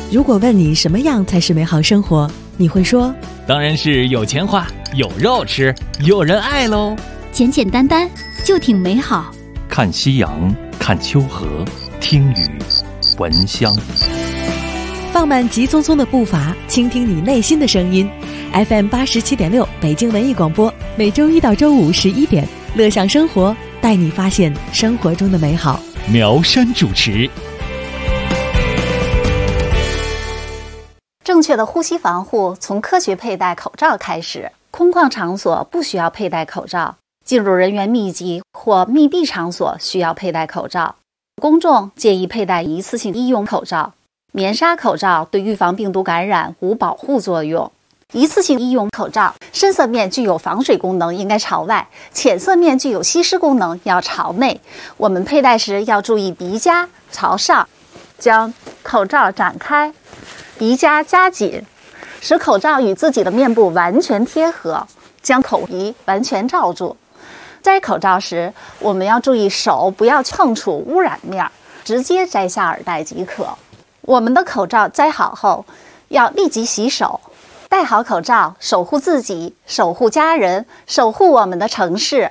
如果问你什么样才是美好生活，你会说当然是有钱花，有肉吃，有人爱喽。 简简单单就挺美好。 看夕阳，看秋河，听雨，闻香。 放慢急匆匆的步伐，倾听你内心的声音。FM 87.6北京文艺广播，每周一到周五11点，乐享生活，带你发现生活中的美好。 苗山主持。 正确的呼吸防护从科学佩戴口罩开始。空旷场所不需要佩戴口罩，进入人员密集或密闭场所需要佩戴口罩。公众建议佩戴一次性医用口罩。棉纱口罩对预防病毒感染无保护作用。一次性医用口罩深色面具有防水功能，应该朝外；浅色面具有吸湿功能，要朝内。我们佩戴时要注意鼻夹朝上，将口罩展开，鼻夹夹紧，使口罩与自己的面部完全贴合，将口鼻完全罩住。摘口罩时，我们要注意手不要碰触污染面，直接摘下耳带即可。我们的口罩摘好后，要立即洗手。戴好口罩，守护自己，守护家人，守护我们的城市。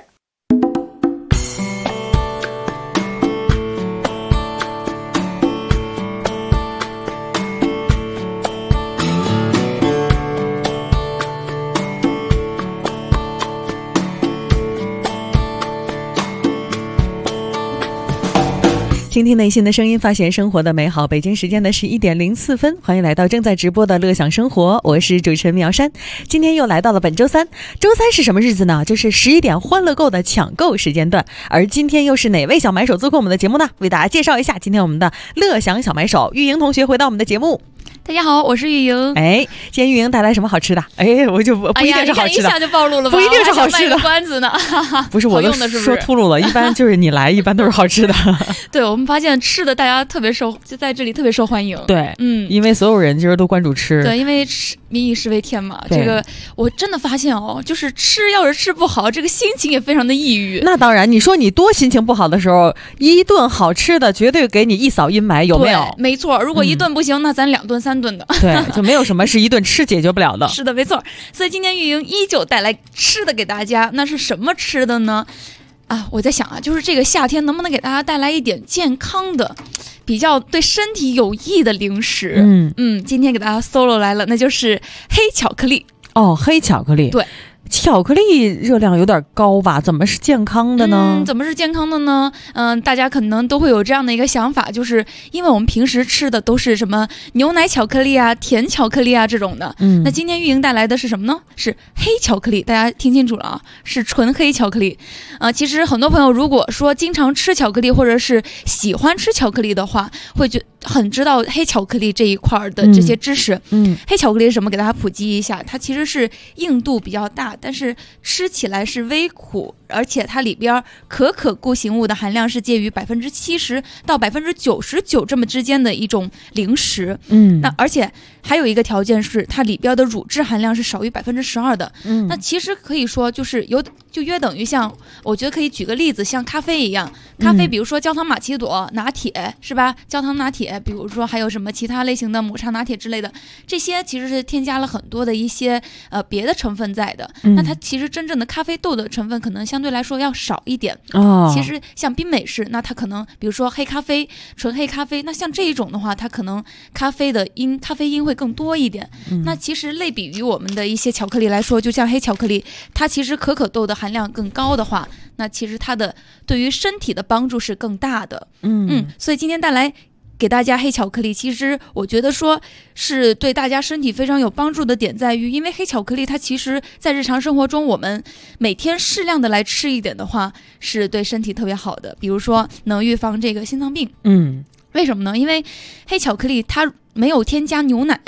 听听内心的声音，发现生活的美好。北京时间的11点04分，欢迎来到正在直播的乐享生活，我是主持人苗山。今天又来到了本周三，周三是什么日子呢？就是11点欢乐购的抢购时间段。而今天又是哪位小买手做客我们的节目呢？为大家介绍一下，今天我们的乐享小买手玉莹同学回到我们的节目。 大家好，我是玉莹。 今天玉莹带来什么好吃的？我就不一定是好吃的， 一下就暴露了吧？ 不一定是好吃的， 关子呢？ 不是，我都说秃噜了。一般就是你来，一般都是好吃的。 对，我们发现吃的大家特别就在这里特别受欢迎。 对，因为所有人就是都关注吃。 对，因为民以食为天嘛。这个我真的发现就是吃要是吃不好，这个心情也非常的抑郁。 那当然，你说你多心情不好的时候，一顿好吃的绝对给你一扫阴霾，有没有？ 对，没错。如果一顿不行，那咱2顿3顿的。 对，就没有什么是一顿吃解决不了的。 是的，没错。所以今天玉莹依旧带来吃的给大家，那是什么吃的呢？我在想就是这个夏天能不能给大家带来一点健康的，比较对身体有益的零食。今天给大家 solo 来了，那就是黑巧克力。 黑巧克力。对。巧克力热量有点高吧？怎么是健康的呢？ 怎么是健康的呢？大家可能都会有这样的一个想法，就是因为我们平时吃的都是什么牛奶巧克力啊、甜巧克力啊这种的。那今天玉莹带来的是什么呢？是黑巧克力。大家听清楚了啊，是纯黑巧克力。其实很多朋友如果说经常吃巧克力或者是喜欢吃巧克力的话，会很知道黑巧克力这一块的这些知识。黑巧克力是什么？给大家普及一下，它其实是硬度比较大，但是吃起来是微苦，而且它里边可固形物的含量是介于70%到99%这么之间的一种零食。那而且还有一个条件是它里边的乳脂含量是少于12%的。那其实可以说就是就约等于像，我觉得可以举个例子，像咖啡一样，咖啡比如说焦糖玛奇朵、拿铁是吧？焦糖拿铁，比如说还有什么其他类型的抹茶拿铁之类的，这些其实是添加了很多的一些别的成分在的。那它其实真正的咖啡豆的成分可能相对来说要少一点。其实像冰美式，那它可能比如说黑咖啡、纯黑咖啡，那像这一种的话，它可能咖啡因会更多一点。那其实类比于我们的一些巧克力来说，就像黑巧克力，它其实可豆的含量更高的话，那其实它的对于身体的帮助是更大的。所以今天带来给大家黑巧克力，其实我觉得说是对大家身体非常有帮助的点在于，因为黑巧克力它其实在日常生活中我们每天适量的来吃一点的话，是对身体特别好的。比如说能预防这个心脏病。为什么呢？因为黑巧克力它没有添加牛奶，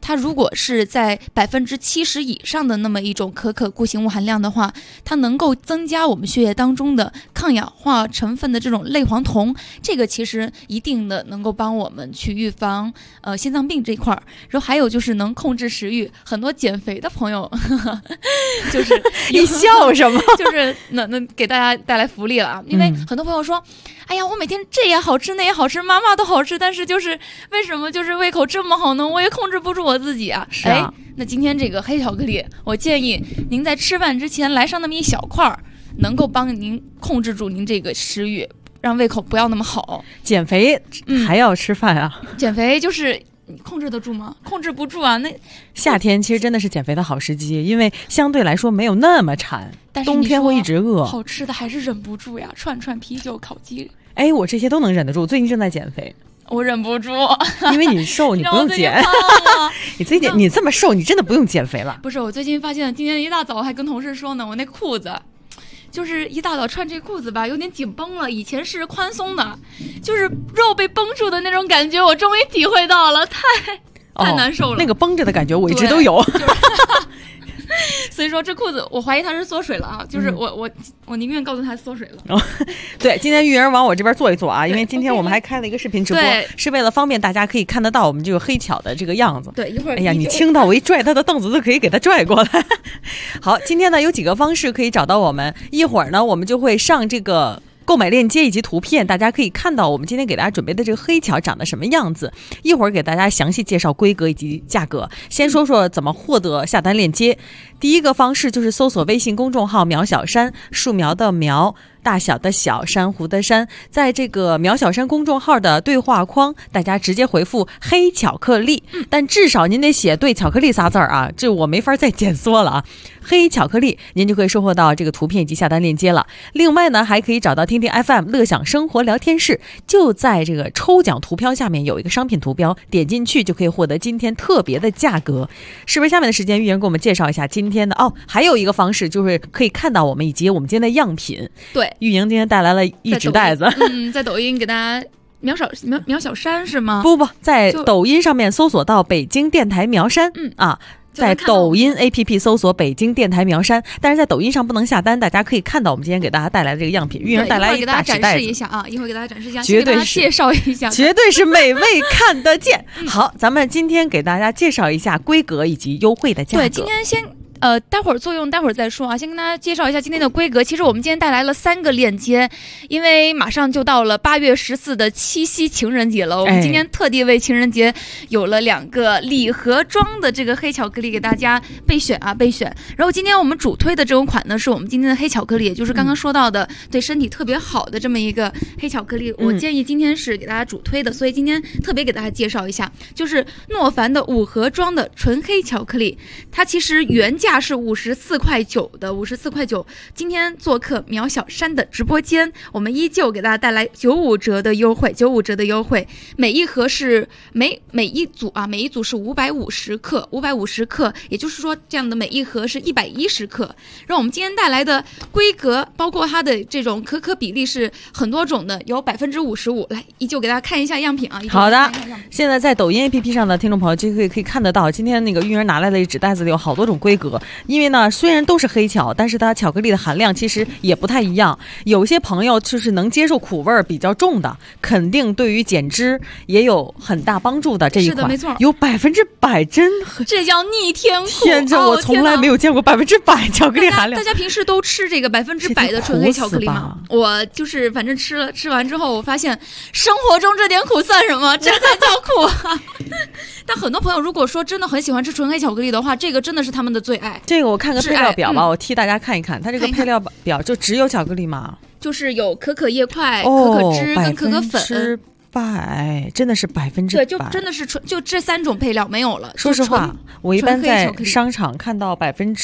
它如果是在70%以上的那么一种可固形物含量的话，它能够增加我们血液当中的抗氧化成分的这种类黄酮，这个其实一定的能够帮我们去预防心脏病这一块儿。然后还有就是能控制食欲，很多减肥的朋友就是你笑什么？ 就是能给大家带来福利了啊！因为很多朋友说，哎呀，我每天这也好吃那也好吃，妈妈都好吃，但是就是为什么就是胃口这么好呢？我也控制不住我自己啊！ 是啊， 那今天这个黑巧克力，我建议您在吃饭之前来上那么一小块，能够帮您控制住您这个食欲，让胃口不要那么好。 减肥还要吃饭啊？ 减肥就是你控制得住吗？控制不住啊！那夏天其实真的是减肥的好时机，因为相对来说没有那么馋， 但是冬天会一直饿。 好吃的还是忍不住呀，串啤酒、烤鸡。 哎，我这些都能忍得住，最近正在减肥。 我忍不住， 因为你瘦，你不用减。你这么瘦，你真的不用减肥了。 不是，我最近发现，今天一大早还跟同事说呢，我那裤子，就是一大早穿这裤子吧，有点紧绷了。以前是宽松的，就是肉被绷住的那种感觉，我终于体会到了，太难受了。 那个绷着的感觉，我一直都有。 所以说这裤子我怀疑它是缩水了啊，就是我宁愿告诉他缩水了。 对，今天育儿往我这边坐一坐啊，因为今天我们还开了一个视频直播，是为了方便大家可以看得到我们这个黑巧的这个样子。 对，一会儿。 哎呀，你听到我一拽他的凳子就可以给他拽过来。好，今天呢有几个方式可以找到我们，一会儿呢我们就会上这个购买链接以及图片，大家可以看到我们今天给大家准备的这个黑巧长得什么样子。一会儿给大家详细介绍规格以及价格。先说说怎么获得下单链接。第一个方式就是搜索微信公众号苗小山，树苗的苗，大小的小，珊瑚的珊，在这个苗小山公众号的对话框，大家直接回复黑巧克力，但至少您得写对巧克力仨字啊，这我没法再减缩了啊。黑巧克力，您就可以收获到这个图片以及下单链接了。另外呢，还可以找到听听 FM 乐享生活聊天室，就在这个抽奖图标下面有一个商品图标，点进去就可以获得今天特别的价格。是不是下面的时间，玉莹给我们介绍一下今天的还有一个方式就是可以看到我们以及我们今天的样品。 对， 玉莹今天带来了一纸袋子。 在抖音给大家苗小山是吗？ 不，在抖音上面搜索到北京电台苗山，在抖音 APP 搜索北京电台苗山，但是在抖音上不能下单，大家可以看到我们今天给大家带来的这个样品。玉莹带来一大纸袋子， 给大家展示一下啊，一会儿给大家展示一下， 绝对是介绍一下， 绝对是美味看得见。好，咱们今天给大家介绍一下规格以及优惠的价格。 对，今天先待会儿作用待会儿再说啊，先跟大家介绍一下今天的规格。其实我们今天带来了3个链接，因为马上就到了8月14的七夕情人节了，我们今天特地为情人节有了2个礼盒装的这个黑巧克力给大家备选。然后今天我们主推的这种款呢，是我们今天的黑巧克力，也就是刚刚说到的对身体特别好的这么一个黑巧克力。我建议今天是给大家主推的，所以今天特别给大家介绍一下，就是诺凡的5盒装的纯黑巧克力，它其实原价是54.9块的，54.9块。今天做客苗小山的直播间，我们依旧给大家带来95折的优惠，每一盒是每一组是550克，也就是说这样的每一盒是110克。然后我们今天带来的规格，包括它的这种可比例是很多种的，有55%。来，依旧给大家看一下样品啊。 好的，现在在抖音 APP 上的听众朋友就可以看得到，今天那个育儿拿来的纸袋子里有好多种规格。因为呢，虽然都是黑巧，但是它巧克力的含量其实也不太一样。有些朋友就是能接受苦味比较重的，肯定对于减脂也有很大帮助的。这一款是的，没错， 有100%真， 这叫逆天苦。 天，这我从来没有见过100%巧克力含量。 大家平时都吃这个100%的纯黑巧克力吗？我就是反正吃完之后，我发现生活中这点苦算什么？这才叫苦啊！但很多朋友如果说真的很喜欢吃纯黑巧克力的话，这个真的是他们的最爱。 这个我看个配料表吧，我替大家看一看，它这个配料表就只有巧克力吗？ 就是有可可叶块、可可汁跟可可粉。 真的是100%， 对，就真的是纯，就这3种配料没有了。 说实话，我一般在商场看到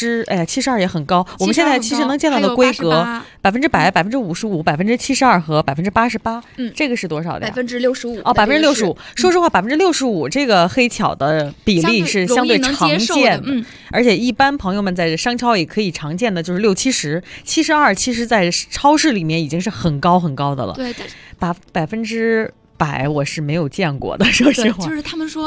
72%也很高。我们现在其实能见到的规格100%、55%、72%和88%。这个是多少的 ？65%。 65%。说实话，65%这个黑巧的比例是相对常见的。而且一般朋友们在商超也可以常见的就是60%、72%，其实在超市里面已经是很高的了。 对， 100%我是没有见过的，说实话。 就是他们说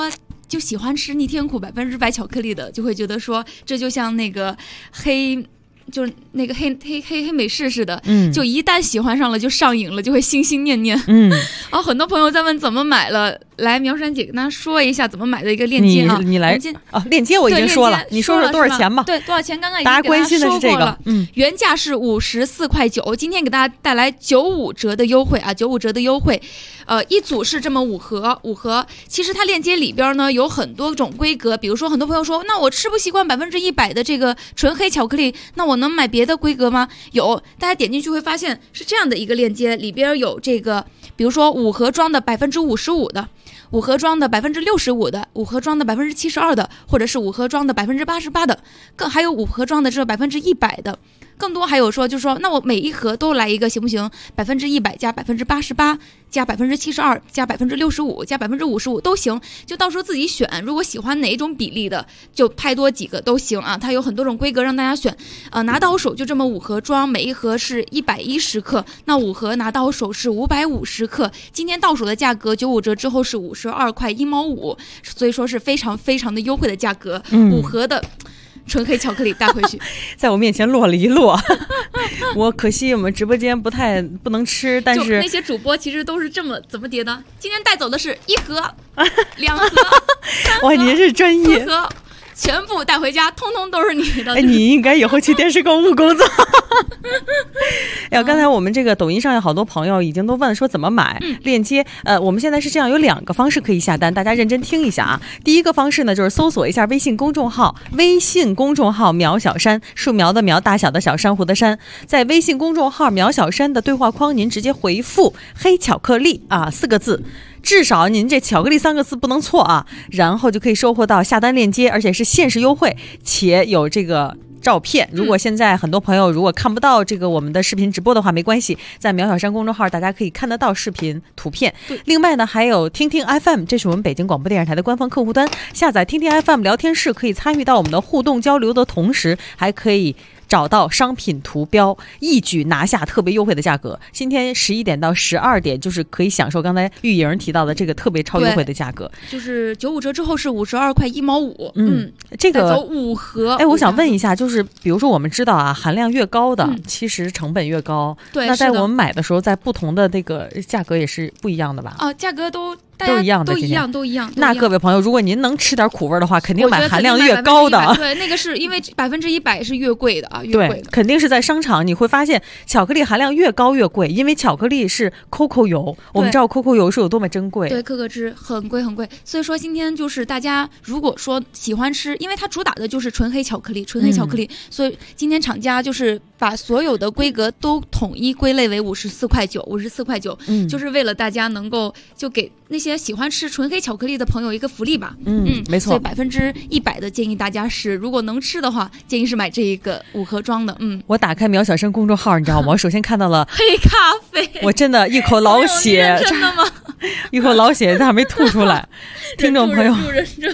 就喜欢吃逆天苦100%巧克力的，就会觉得说这就像那个就是那个黑美式似的，就一旦喜欢上了就上瘾了，就会心心念念。然后很多朋友在问怎么买了，来苗珊姐跟大家说一下怎么买的一个链接啊。 你来啊，链接我已经说了，你说说多少钱吧？ 对，多少钱？刚刚已经大家关心的是这个， 原价是54.9块，今天给大家带来95折的优惠啊，95折的优惠。一组是这么5盒，其实它链接里边呢有很多种规格，比如说很多朋友说，那我吃不习惯100%的这个纯黑巧克力，那我能买别的规格吗？有，大家点进去会发现是这样的一个链接，里边有这个，比如说5盒装的55%的，5盒装的65%的，5盒装的72%的，或者是5盒装的88%的，还有5盒装的这100%的。更多还有说，就是说，那我每一盒都来一个行不行？100%加88%加72%加65%加55%都行，就到时候自己选。如果喜欢哪一种比例的，就拍多几个都行啊。它有很多种规格让大家选。拿到手就这么5盒装，每一盒是110克，那5盒拿到手是550克。今天到手的价格95折之后是52块1毛5，所以说是非常非常的优惠的价格。5盒的纯黑巧克力带回去， 在我面前落了一落。我可惜我们直播间不能吃，但是那些主播其实都是这么怎么叠的。今天带走的是1盒、2盒、3盒， 哇，您是专业 ，4盒。全部带回家，通通都是你的。 你应该以后去电视购物工作。哎呀，刚才我们这个抖音上有好多朋友已经都问说怎么买链接。我们现在是这样，有2个方式可以下单，大家认真听一下啊。第一个方式呢，就是搜索一下微信公众号苗小山，树苗的苗，大小的小，珊瑚的珊，在微信公众号苗小山的对话框，您直接回复黑巧克力啊4个字。至少您这巧克力3个字不能错啊，然后就可以收获到下单链接，而且是限时优惠，且有这个照片。如果现在很多朋友如果看不到这个我们的视频直播的话，没关系，在苗小山公众号大家可以看得到视频图片。另外呢，还有听听 FM， 这是我们北京广播电视台的官方客户端，下载听听 FM 聊天室，可以参与到我们的互动交流的同时，还可以找到商品图标，一举拿下特别优惠的价格。今天11点到12点，就是可以享受刚才玉莹提到的这个特别超优惠的价格， 就是95折之后是52块1毛5。 这个走5盒。 哎，我想问一下，就是比如说我们知道啊，含量越高的，其实成本越高。 对， 那在我们买的时候，在不同的这个价格也是不一样的吧？ 价格都一样的， 都一样。 那各位朋友，如果您能吃点苦味的话，肯定买含量越高的。 对，那个是因为100%是越贵的啊，越贵的。 对，肯定是在商场你会发现巧克力含量越高越贵，因为巧克力是 COCO 油，我们知道 COCO 油是有多么珍贵。 对，可可脂很贵很贵。所以说今天就是大家如果说喜欢吃，因为它主打的就是纯黑巧克力，所以今天厂家就是把所有的规格都统一归类为54.9块9，就是为了大家能够就给那些喜欢吃纯黑巧克力的朋友一个福利吧。 没错。 所以100%的建议大家是，如果能吃的话，建议是买这一个5盒装的。 我打开苗小生公众号，你知道吗？我首先看到了黑咖啡， 我真的一口老血， 真的吗？ 一口老血还没吐出来。听众朋友， 忍住。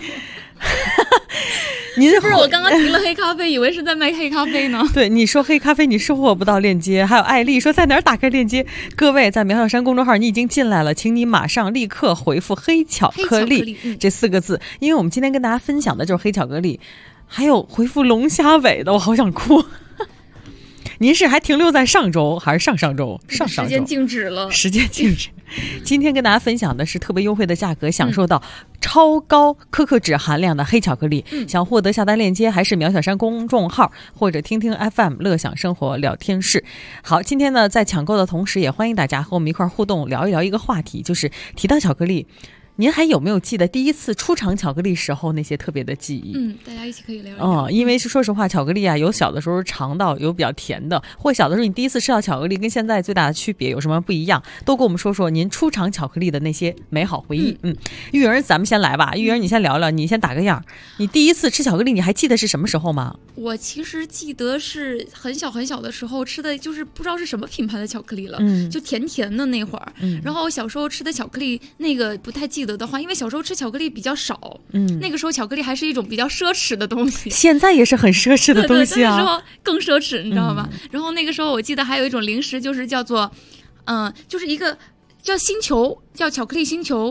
您是不是我刚刚提了黑咖啡，以为是在卖黑咖啡呢？ 对，你说黑咖啡你收获不到链接，还有艾丽说在哪儿打开链接？各位在苗小山公众号你已经进来了，请你马上立刻回复黑巧克力这4个字，因为我们今天跟大家分享的就是黑巧克力，还有回复龙虾尾的，我好想哭。您是还停留在上周还是上上周？上上周。 时间静止了。 时间静止。今天跟大家分享的是特别优惠的价格，享受到超高可可脂含量的黑巧克力。想获得下单链接，还是苗小山公众号或者听听 FM 乐享生活聊天室。好，今天呢，在抢购的同时，也欢迎大家和我们一块互动，聊一聊一个话题，就是提到巧克力。您还有没有记得第一次出尝巧克力时候那些特别的记忆？ 大家一起可以聊一聊。 因为说实话，巧克力啊，有小的时候尝到有比较甜的，或小的时候你第一次吃到巧克力跟现在最大的区别有什么不一样？都跟我们说说您出尝巧克力的那些美好回忆。玉儿，咱们先来吧。玉儿，你先聊聊，你先打个样。你第一次吃巧克力，你还记得是什么时候吗？ 我其实记得是很小很小的时候吃的，就是不知道是什么品牌的巧克力了，就甜甜的那会儿。然后小时候吃的巧克力那个不太记得的话，因为小时候吃巧克力比较少，那个时候巧克力还是一种比较奢侈的东西， 现在也是很奢侈的东西啊。 那时候更奢侈，你知道吗？然后那个时候我记得还有一种零食，就是叫做，就是一个叫星球，叫巧克力星球。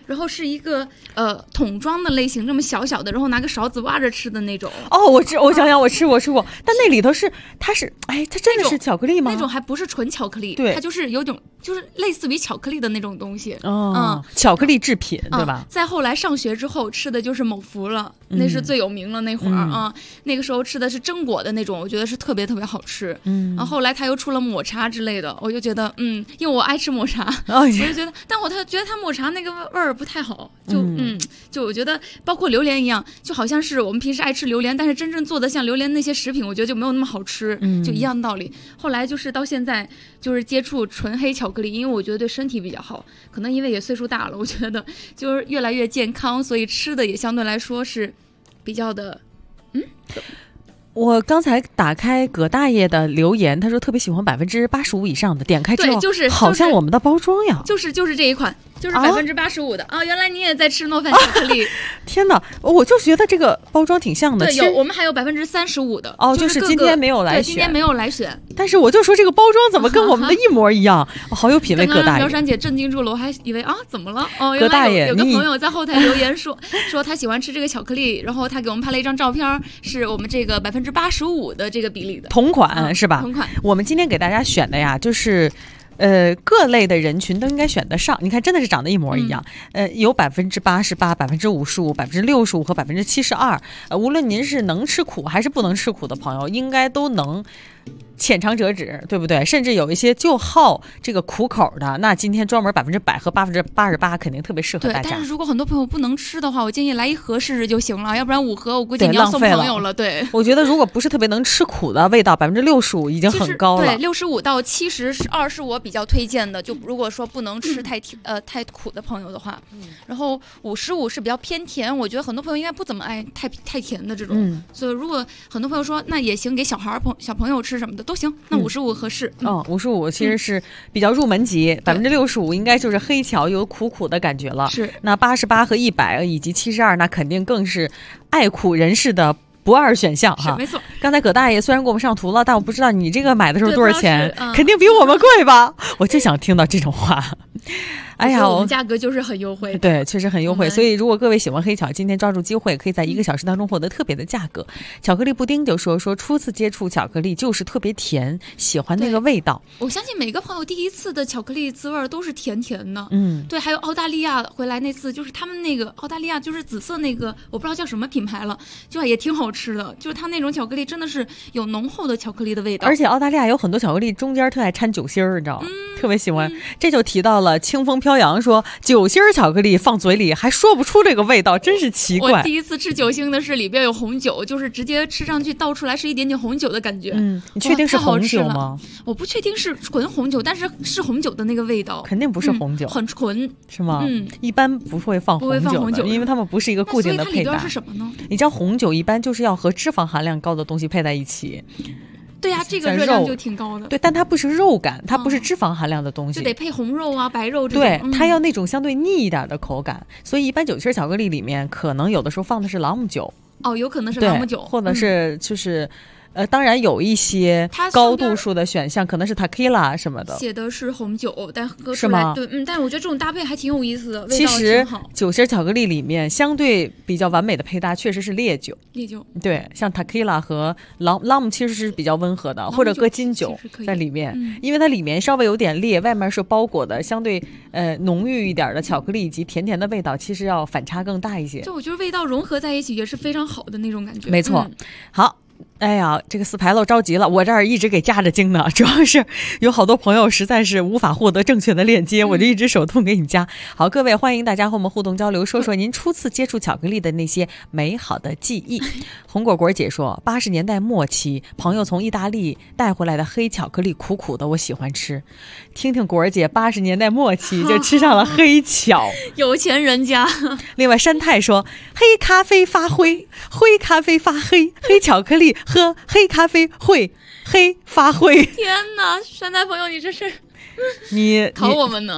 然后是一个桶装的类型，这么小小的，然后拿个勺子挖着吃的那种。 哦，我想想，我吃过，但那里头它真的是巧克力吗？ 那种还不是纯巧克力， 对， 它就是有种就是类似于巧克力的那种东西。 巧克力制品，对吧？ 再后来上学之后吃的就是某福了，那是最有名了那会儿那个时候吃的是榛果的那种，我觉得是特别特别好吃。然后后来他又出了抹茶之类的，我就觉得因为我爱吃抹茶，我就觉得，但我觉得他抹茶那个味儿不太好，就我觉得包括榴莲一样，就好像是我们平时爱吃榴莲，但是真正做的像榴莲那些食品，我觉得就没有那么好吃，就一样的道理。后来就是到现在就是接触纯黑巧克力，因为我觉得对身体比较好，可能因为也岁数大了，我觉得就是越来越健康，所以吃的也相对来说是比较的我刚才打开葛大爷的留言，他说特别喜欢85%以上的，点开之后， 对，就是好像我们的包装呀， 就是这一款，就是85%的原来你也在吃诺凡巧克力， 天哪，我就觉得这个包装挺像的。 对，我们还有35%的就是今天没有来选， 对，今天没有来选。 但是我就说这个包装怎么跟我们的一模一样，好有品味。葛大爷， 苗珊姐震惊住了，我还以为怎么了？葛大爷有个朋友在后台留言说他喜欢吃这个巧克力，然后他给我们拍了一张照片，是我们这个85%的这个比例的同款，是吧？ 同款。 我们今天给大家选的呀，就是各类的人群都应该选得上。你看，真的是长得一模一样。有88%、55%、65%和72%。无论您是能吃苦还是不能吃苦的朋友，应该都能浅尝辄止，对不对？甚至有一些就好这个苦口的，那今天专门100%和88%肯定特别适合大家。 对，但是如果很多朋友不能吃的话，我建议来一盒试试就行了，要不然5盒我估计你要送朋友了。对， 我觉得如果不是特别能吃苦的味道，65%已经很高了。 对，65到72是我比较推荐的。就如果说不能吃太苦的朋友的话，然后55是比较偏甜，我觉得很多朋友应该不怎么爱太甜的这种。所以如果很多朋友说那也行，给小朋友吃什么的都行，那55合适。 55其实是比较入门级，65%应该就是黑巧有苦的感觉了。 是， 那88和100以及72，那肯定更是爱苦人士的不二选项哈。 没错。 刚才葛大爷虽然给我们上图了，但我不知道你这个买的时候多少钱，肯定比我们贵吧？我就想听到这种话。哎呀， 我们价格就是很优惠， 对，确实很优惠。所以如果各位喜欢黑巧，今天抓住机会，可以在1个小时当中获得特别的价格。巧克力布丁就说初次接触巧克力就是特别甜，喜欢那个味道。 我相信每个朋友第一次的巧克力滋味都是甜甜的。对，还有澳大利亚回来那次，就是他们那个澳大利亚就是紫色那个，我不知道叫什么品牌了，就也挺好吃的。就是它那种巧克力真的是有浓厚的巧克力的味道， 而且澳大利亚有很多巧克力中间特爱掺酒心儿，你知道吗？特别喜欢。这就提到了清风飘扬说酒心巧克力放嘴里还说不出这个味道，真是奇怪。 我第一次吃酒心的是里边有红酒，就是直接吃上去倒出来是一点点红酒的感觉。 你确定是红酒吗？ 我不确定是纯红酒，但是是红酒的那个味道。 肯定不是红酒， 很纯， 是吗？一般不会放红酒，因为他们不是一个固定的配搭。 所以它里边是什么呢？ 你知道红酒一般就是要和脂肪含量高的东西配在一起。 对呀，这个热量就挺高的。 对，但它不是肉感，它不是脂肪含量的东西， 就得配红肉啊、白肉这种。 对，它要那种相对腻一点的口感，所以一般酒心巧克力里面可能有的时候放的是朗姆酒。 有可能是朗姆酒， 或者是就是。当然有一些高度数的选项，可能是 tequila 什么的， 写的是红酒，但喝出来对，但我觉得这种搭配还挺有意思的，味道其实挺好。 酒心巧克力里面相对比较完美的配搭确实是烈酒，对，像 tequila 和朗姆其实是比较温和的，或者搁金酒在里面，因为它里面稍微有点烈，外面是包裹的相对浓郁一点的巧克力以及甜甜的味道，其实要反差更大一些。 就我觉得味道融合在一起也是非常好的那种感觉。 没错，好。哎呀，这个四牌楼着急了，我这儿一直给加着精呢，主要是有好多朋友实在是无法获得正确的链接，我就一直手动给你加。好，各位欢迎大家和我们互动交流，说说您初次接触巧克力的那些美好的记忆。红果果姐说，80年代末期朋友从意大利带回来的黑巧克力苦苦的，我喜欢吃。听听果儿姐80年代末期就吃上了黑巧， 有钱人家。 另外山太说，黑咖啡发灰，灰咖啡发黑，黑巧克力喝黑咖啡会黑发灰。 天哪，山太朋友，你这是你考我们呢？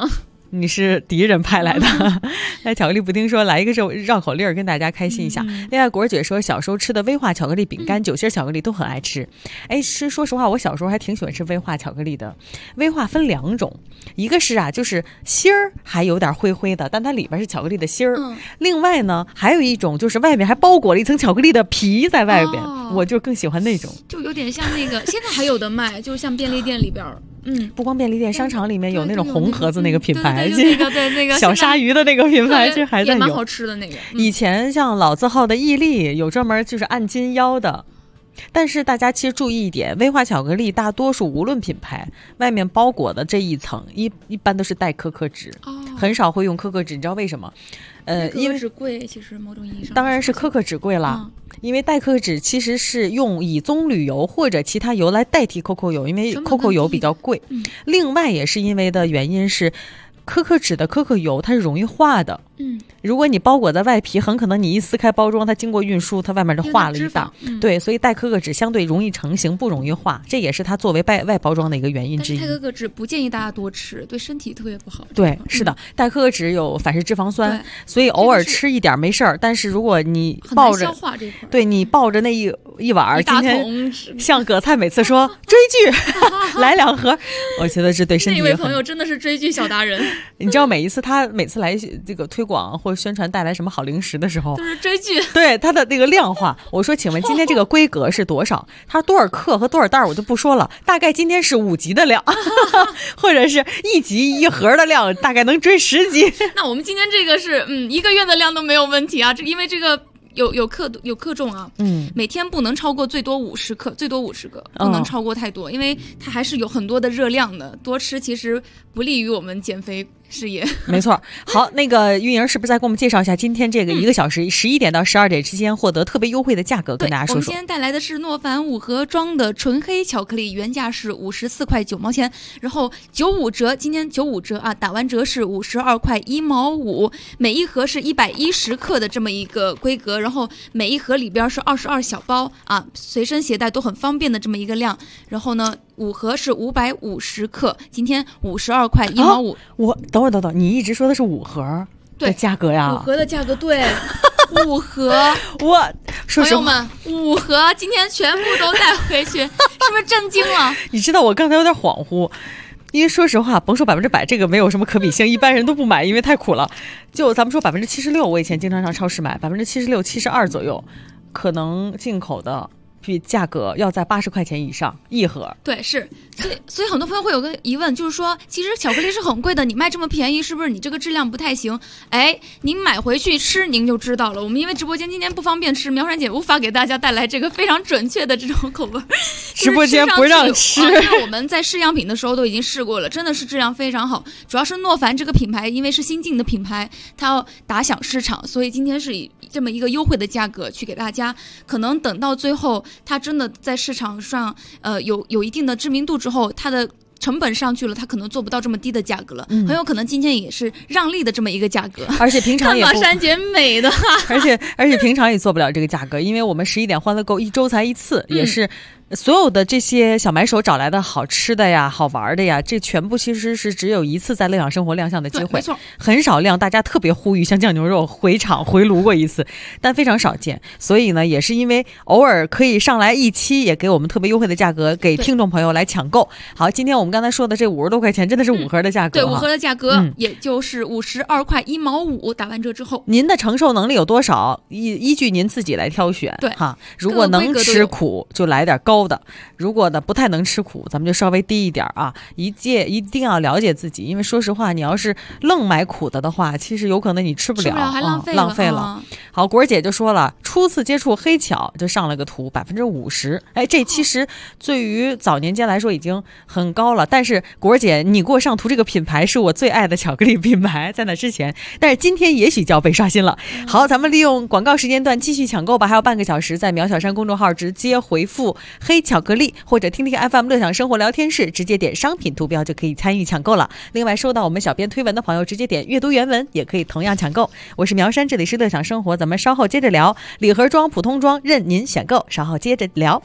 你是敌人派来的。那巧克力布丁说来一个绕口令儿跟大家开心一下。另外果儿姐说小时候吃的威化巧克力饼干、酒心巧克力都很爱吃。哎，说实话我小时候还挺喜欢吃威化巧克力的。威化分2种，一个是就是芯儿还有点灰灰的，但它里边是巧克力的芯儿。另外呢还有一种就是外面还包裹了一层巧克力的皮在外边，我就更喜欢那种， 就有点像那个现在还有的卖，就像便利店里边。 不光便利店，商场里面有那种红盒子那个品牌， 对那个小鲨鱼的那个品牌，这还在有， 也蛮好吃的那个。 以前像老字号的伊利有专门就是按斤腰的。但是大家其实注意一点，威化巧克力大多数无论品牌，外面包裹的这一层一般都是带可可脂，很少会用可可脂。你知道为什么？因为可可脂贵，其实某种意义上当然是可可脂贵了。因为代可可脂其实是用以棕榈油或者其他油来代替 COCO 油，因为 COCO 油比较贵。另外也是因为的原因是可可脂的可可油它是容易化的。如果你包裹在外皮，很可能你一撕开包装，它经过运输，它外面就化了一大。对，所以代可可脂相对容易成型，不容易化，这也是它作为外包装的一个原因之一。 但是代可可脂不建议大家多吃，对身体特别不好。 对，是的，代可可脂有反式脂肪酸，所以偶尔吃一点没事儿。但是如果你抱着，对你抱着那一碗，今天像葛菜每次说追剧来2盒，我觉得是对身体。 那位朋友真的是追剧小达人。 你知道每次他来这个推广或者宣传带来什么好零食的时候， 都是追剧。 对他的那个量化，我说请问今天这个规格是多少？他多少克和多少袋我就不说了，大概今天是5级的量，或者是1级1盒的量，大概能追10级。 那我们今天这个是1个月的量都没有问题啊，因为这个。有克重啊，每天不能超过最多50克，最多50个，不能超过太多，因为它还是有很多的热量的，多吃其实不利于我们减肥事业。 没错。好，那个运营是不是再给我们介绍一下今天这个1个小时11点到12点之间获得特别优惠的价格，跟大家说说。 我们今天带来的是诺凡5盒装的纯黑巧克力，原价是54块9毛钱，然后95折，今天95折啊，打完折是52块1毛5，每一盒是110克的这么一个规格，然后每一盒里边是22小包啊，随身携带都很方便的这么一个量。然后呢，5盒是550克，今天52块1毛5。 我等会儿，你一直说的是5盒的价格呀？5 盒的价格，对，5盒。 我说实话， 朋友们，5盒今天全部都带回去，是不是震惊了？ 你知道我刚才有点恍惚。因为说实话，甭说100%，这个没有什么可比性，一般人都不买，因为太苦了。就咱们说76%，我以前经常上超市买76%、72%左右，可能进口的比价格要在80块钱以上一盒。 对，是，所以很多朋友会有个疑问，就是说，其实巧克力是很贵的，你卖这么便宜，是不是你这个质量不太行？哎，您买回去吃您就知道了。我们因为直播间今天不方便吃，苗珊姐无法给大家带来这个非常准确的这种口味。 直播间不让吃。 那我们在试样品的时候都已经试过了，真的是质量非常好。主要是诺凡这个品牌，因为是新进的品牌，它要打响市场，所以今天是以这么一个优惠的价格去给大家。可能等到最后，它真的在市场上有一定的知名度之后，它的成本上去了，它可能做不到这么低的价格了，很有可能今天也是让利的这么一个价格。 而且平常也看马珊姐美的， 而且平常也做不了这个价格，因为我们11点欢乐购1周才1次，也是所有的这些小买手找来的好吃的呀、好玩的呀，这全部其实是只有1次在乐享生活亮相的机会， 没错， 很少亮。大家特别呼吁像酱牛肉回厂回炉过1次，但非常少见。所以呢，也是因为偶尔可以上来一期，也给我们特别优惠的价格给听众朋友来抢购。好，今天我们刚才说的这50多块钱，真的是5盒的价格。 对，5盒的价格也就是52块1毛5，打完折之后， 您的承受能力有多少？依据您自己来挑选。 对哈，如果能吃苦就来点高的，如果呢不太能吃苦，咱们就稍微低一点啊。一定要了解自己，因为说实话，你要是愣买苦的话，其实有可能你吃不了， 还浪费了。好，果儿姐就说了，初次接触黑巧就上了个图50%，哎，这其实对于早年间来说已经很高了。但是果儿姐，你给我上图这个品牌是我最爱的巧克力品牌，在那之前，但是今天也许就要被刷新了。好，咱们利用广告时间段继续抢购吧，还有半个小时，在苗小山公众号直接回复黑巧克力，或者听听 FM 乐享生活聊天室，直接点商品图标就可以参与抢购了。另外收到我们小编推文的朋友，直接点阅读原文也可以同样抢购。我是苗珊，这里是乐享生活，咱们稍后接着聊。礼盒装、普通装任您选购，稍后接着聊。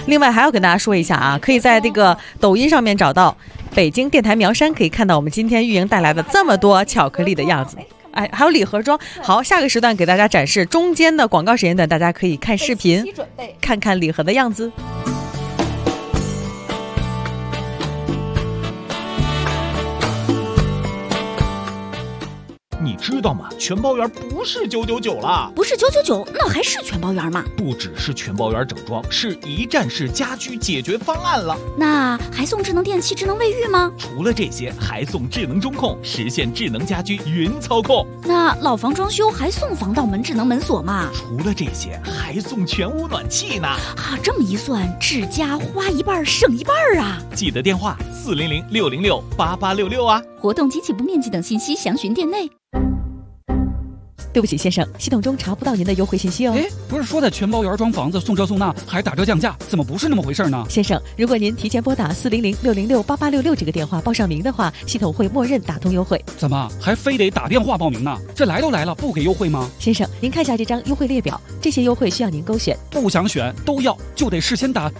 另外还要跟大家说一下啊，可以在这个抖音上面找到北京电台苗山，可以看到我们今天玉莹带来的这么多巧克力的样子。哎，还有礼盒装。好，下个时段给大家展示，中间的广告时间段大家可以看视频，看看礼盒的样子。 你知道吗？全包圆不是999了， 不是999，那还是全包圆吗？ 不只是全包圆整装，是一站式家居解决方案了。 那还送智能电器、智能卫浴吗？ 除了这些，还送智能中控，实现智能家居云操控。 那老房装修还送防盗门、智能门锁吗？ 除了这些，还送全屋暖气呢。 啊，这么一算，智家花一半省一半啊！ 记得电话400-606-8866啊。 活动及起步面积等信息详询店内。 对不起先生，系统中查不到您的优惠信息哦。 不是说在全包圆装房子送这送那还打折降价，怎么不是那么回事呢？ 先生，如果您提前拨打400-606-8866这个电话报上名的话，系统会默认打通优惠。 怎么还非得打电话报名呢？这来都来了，不给优惠吗？ 先生，您看下这张优惠列表，这些优惠需要您勾选。 不想选都要，就得事先打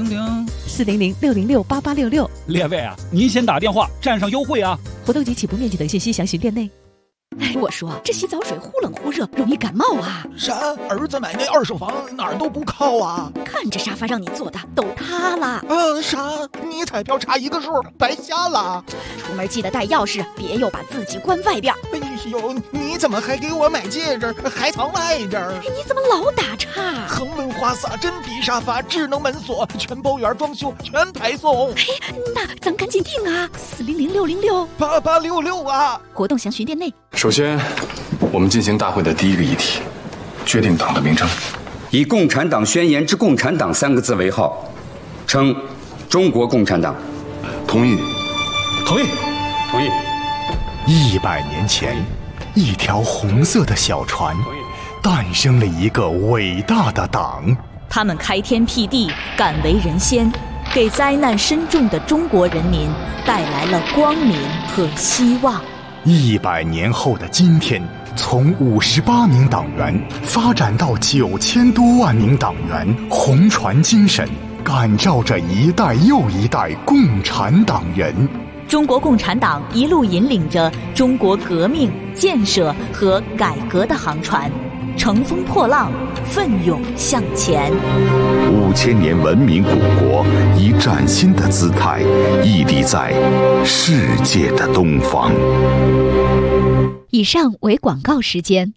400-606-8866。 列位啊，您先打电话占上优惠啊！ 活动及起步面积等信息详询店内。 哎，我说这洗澡水忽冷忽热，容易感冒啊！ 啥？儿子买那二手房哪儿都不靠啊！ 看这沙发让你坐的都塌了。 啥？你彩票差一个数，白瞎了。 出门记得带钥匙，别又把自己关外边。 哎呦，你怎么还给我买戒指，还藏外边？ 你怎么老打岔？ 恒温花洒、真皮沙发、智能门锁，全包圆装修，全排送。 哎，那咱赶紧定啊！400-606-8866 啊！ 活动详询店内。 首先，我们进行大会的第一个议题，决定党的名称。 以共产党宣言之共产党3个字为号，称中国共产党。 同意。 同意。同意。 100年前，一条红色的小船，诞生了一个伟大的党。 他们开天辟地，敢为人先，给灾难深重的中国人民带来了光明和希望。 100年后的今天，从58名党员发展到9000多万名党员，红船精神感召着一代又一代共产党人。 中国共产党一路引领着中国革命、建设和改革的航船，乘风破浪，奋勇向前。 5000年文明古国以崭新的姿态屹立在世界的东方。 以上为广告时间。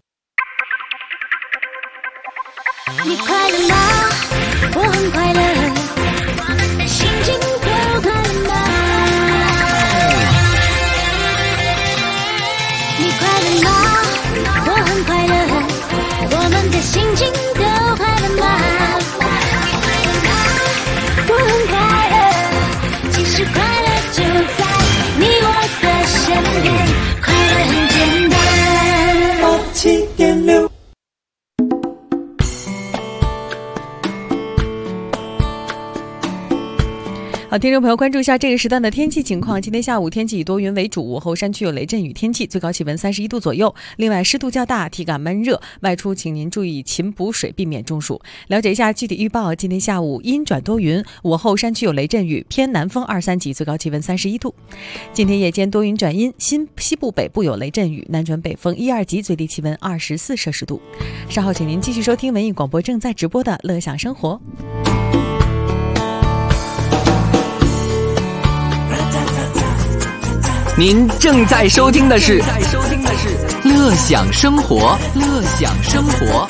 你快乐吗？我很快乐，我们的心情都快乐吗？你快乐吗？我很快乐，我们的心情都快乐吗？我很快乐，其实快乐就在你我的身边，快乐很简单。87.6。 好，听众朋友，关注一下这个时段的天气情况。今天下午天气以多云为主，午后山区有雷阵雨天气，最高气温31度左右。另外湿度较大，体感闷热，外出请您注意勤补水，避免中暑。了解一下具体预报：今天下午阴转多云，午后山区有雷阵雨，偏南风2、3级，最高气温31度。今天夜间多云转阴，西部北部有雷阵雨，南转北风1、2级，最低气温24摄氏度。稍后请您继续收听文艺广播正在直播的乐享生活。 您正在收听的是乐享生活，乐享生活。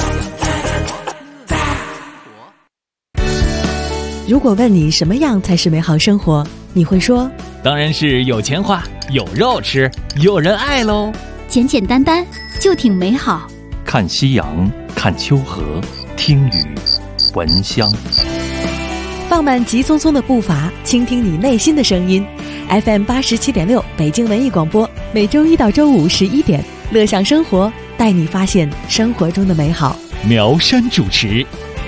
如果问你什么样才是美好生活，你会说当然是有钱花，有肉吃，有人爱喽。 简简单单就挺美好。 看夕阳，看秋河，听雨，闻香。 放慢急匆匆的步伐，倾听你内心的声音。FM 87.6北京文艺广播，每周一到周五11点，乐享生活，带你发现生活中的美好。 苗山主持。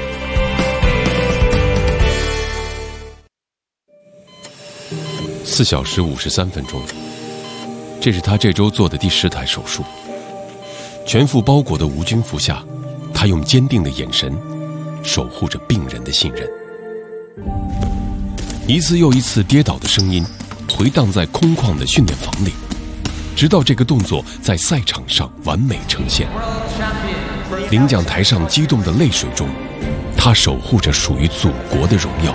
4小时53分钟，这是他这周做的第10台手术。全副包裹的无菌服下，他用坚定的眼神守护着病人的信任。 一次又一次跌倒的声音回荡在空旷的训练房里，直到这个动作在赛场上完美呈现。领奖台上激动的泪水中，他守护着属于祖国的荣耀。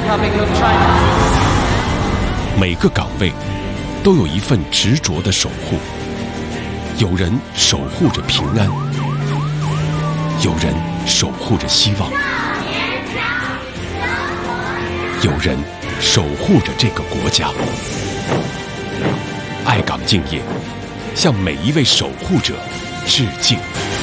每个岗位都有一份执着的守护，有人守护着平安，有人守护着希望，有人守护着这个国家。爱岗敬业，向每一位守护者致敬。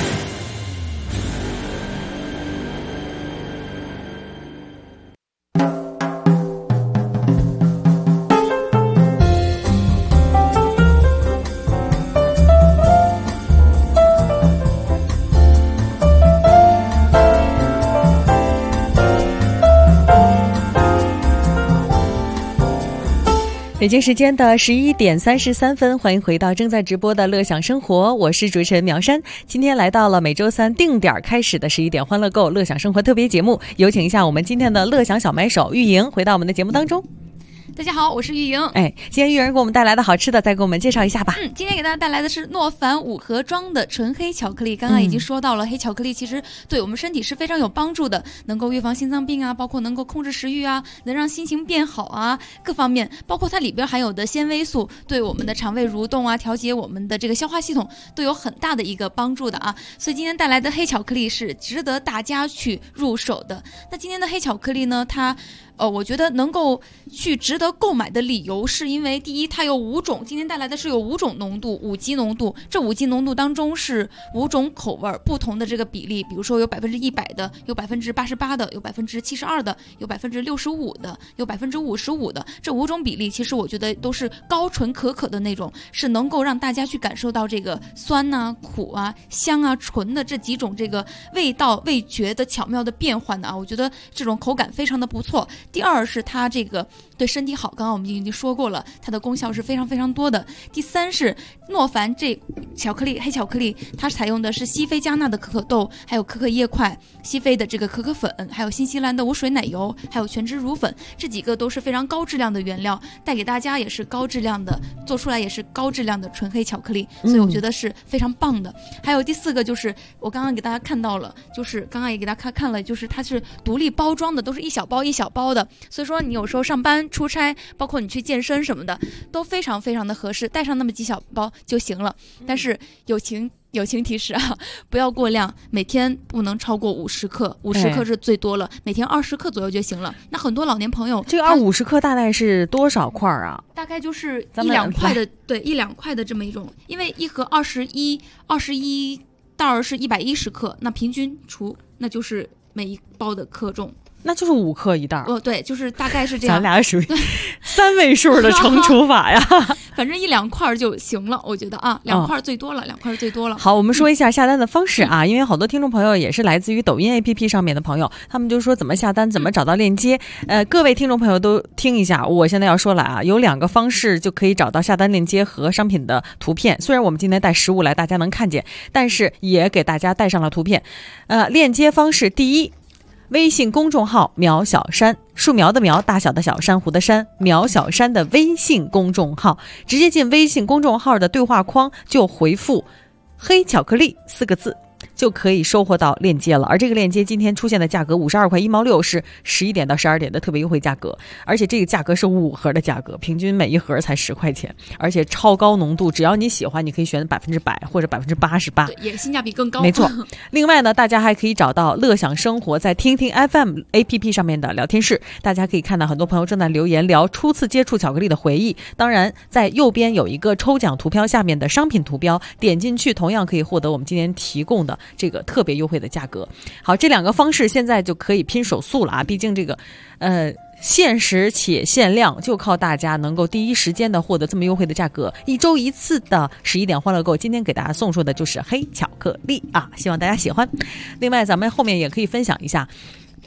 北京时间的11点33分，欢迎回到正在直播的乐享生活，我是主持人苗山。今天来到了每周三定点开始的11点欢乐购乐享生活特别节目，有请一下我们今天的乐享小买手玉莹回到我们的节目当中。 大家好，我是玉莹。 今天玉莹给我们带来的好吃的再给我们介绍一下吧。 今天给大家带来的是诺凡5盒装的纯黑巧克力。刚刚已经说到了，黑巧克力其实对我们身体是非常有帮助的，能够预防心脏病啊，包括能够控制食欲啊，能让心情变好啊，各方面，包括它里边含有的纤维素，对我们的肠胃蠕动啊，调节我们的这个消化系统都有很大的一个帮助的啊。所以今天带来的黑巧克力是值得大家去入手的。那今天的黑巧克力呢，它我觉得能够去值得购买的理由是因为第一，它有5种，今天带来的是有5种浓度，5级浓度，这5级浓度当中是5种口味不同的这个比例，比如说有100%的，有88%的，有72%的，有65%的，有55%的，这5种比例其实我觉得都是高醇可可的那种，是能够让大家去感受到这个酸啊、苦啊、香啊、醇的这几种这个味道味觉的巧妙的变换的啊，我觉得这种口感非常的不错。第二是它这个对身体好，刚刚我们已经说过了，它的功效是非常非常多的。第三是诺凡这巧克力黑巧克力，它采用的是西非加纳的可可豆，还有可可叶块，西非的这个可可粉，还有新西兰的无水奶油，还有全脂乳粉，这几个都是非常高质量的原料，带给大家也是高质量的，做出来也是高质量的纯黑巧克力，所以我觉得是非常棒的。还有第4个就是我刚刚给大家看到了，就是刚刚也给大家看了，就是它是独立包装的，都是一小包一小包的，所以说你有时候上班出差，包括你去健身什么的都非常非常的合适，带上那么几小包就行了。但是友情提示啊，不要过量，每天不能超过50克，50克是最多了，每天20克左右就行了。那很多老年朋友， 这个50克大概是多少块啊？ 大概就是1-2块的，对，1-2块的这么一种，因为一盒21袋是110克，那平均除那就是每一包的克重。 那就是5克一袋。 对，就是大概是这样。 咱俩属于3位数的乘除法呀。 反正1-2块就行了，我觉得啊，2块最多了，2块最多了。 好，我们说一下下单的方式啊，因为好多听众朋友也是来自于抖音 APP 上面的朋友，他们就说怎么下单，怎么找到链接。各位听众朋友都听一下，我现在要说了啊，有2个方式就可以找到下单链接和商品的图片。虽然我们今天带实物来，大家能看见，但是也给大家带上了图片。链接方式第一，微信公众号苗小山，树苗的苗，大小的小，珊瑚的珊，苗小山的微信公众号，直接进微信公众号的对话框就回复黑巧克力4个字，就可以收获到链接了。而这个链接今天出现的价格52块1毛6，是11点到12点的特别优惠价格，而且这个价格是5盒的价格，平均每一盒才10块钱，而且超高浓度，只要你喜欢，你可以选100%或者88%， 对，也性价比更高。 没错。另外呢，大家还可以找到乐享生活在听听 FM APP 上面的聊天室，大家可以看到很多朋友正在留言聊初次接触巧克力的回忆。当然，在右边有一个抽奖图标，下面的商品图标，点进去同样可以获得我们今天提供的这个特别优惠的价格。好，这2个方式现在就可以拼手速了啊！毕竟这个限时且限量，就靠大家能够第一时间的获得这么优惠的价格。1周1次的11点欢乐购，今天给大家送出的就是黑巧克力啊，希望大家喜欢。另外咱们后面也可以分享一下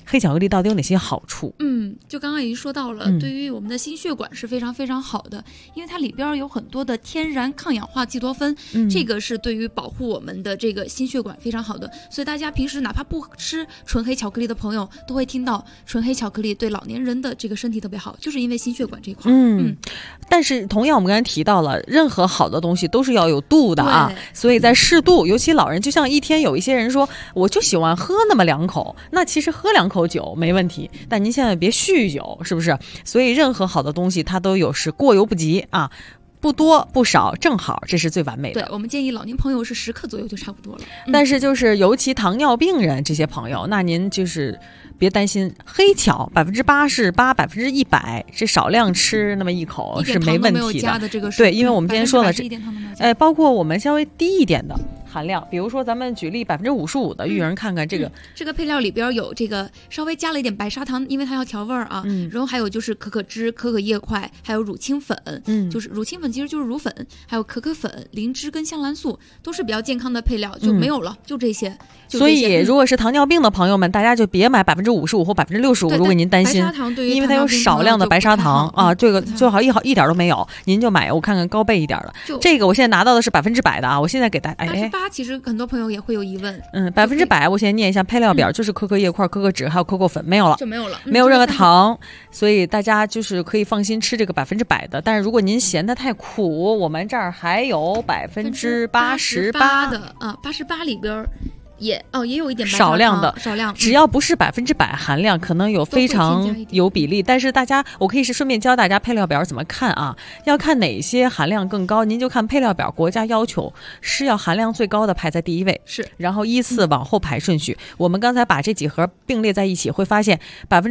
黑巧克力到底有哪些好处？ 就刚刚已经说到了，对于我们的心血管是非常非常好的，因为它里边有很多的天然抗氧化季多酚，这个是对于保护我们的这个心血管非常好的。所以大家平时哪怕不吃纯黑巧克力的朋友，都会听到纯黑巧克力对老年人的这个身体特别好，就是因为心血管这块。 但是同样我们刚才提到了，任何好的东西都是要有度的啊，所以在适度，尤其老人，就像一天有一些人说我就喜欢喝那么2口，那其实喝2口酒没问题，但您现在别酗酒，是不是？所以任何好的东西它都有是过犹不及啊，不多不少正好，这是最完美的。 对，我们建议老年朋友是10克左右就差不多了。 但是就是尤其糖尿病人这些朋友，那您就是别担心，黑巧88%、100%，这少量吃那么1口是没问题的。对，因为我们今天说了包括我们稍微低一点的含量，比如说咱们举例55%的，育人看看这个这个配料里边有这个稍微加了一点白砂糖，因为它要调味儿啊。然后还有就是可可脂、可可叶块，还有乳清粉，就是乳清粉其实就是乳粉，还有可可粉、灵芝跟香兰素，都是比较健康的配料，就没有了，就这些。 所以如果是糖尿病的朋友们，大家就别买55%或65%，如果您担心，因为它有少量的白砂糖啊，这个最好一点都没有，您就买我看看高倍一点的。这个我现在拿到的是100%的啊，我现在给大家 88%其实很多朋友也会有疑问。 100%，我现在念一下配料表，就是可可叶块、可可脂还有可可粉，没有了， 就没有了， 没有任何糖，所以大家就是可以放心吃这个100%的。但是如果您嫌它太苦，我们这儿还有88% 的88%里边。也有一点白少量的，只要不是100%含量，可能有非常有比例。但是大家，我可以是顺便教大家配料表怎么看啊？要看哪些含量更高，您就看配料表，国家要求是要含量最高的排在第1位， 是，然后依次往后排顺序。我们刚才把这几盒并列在一起，会发现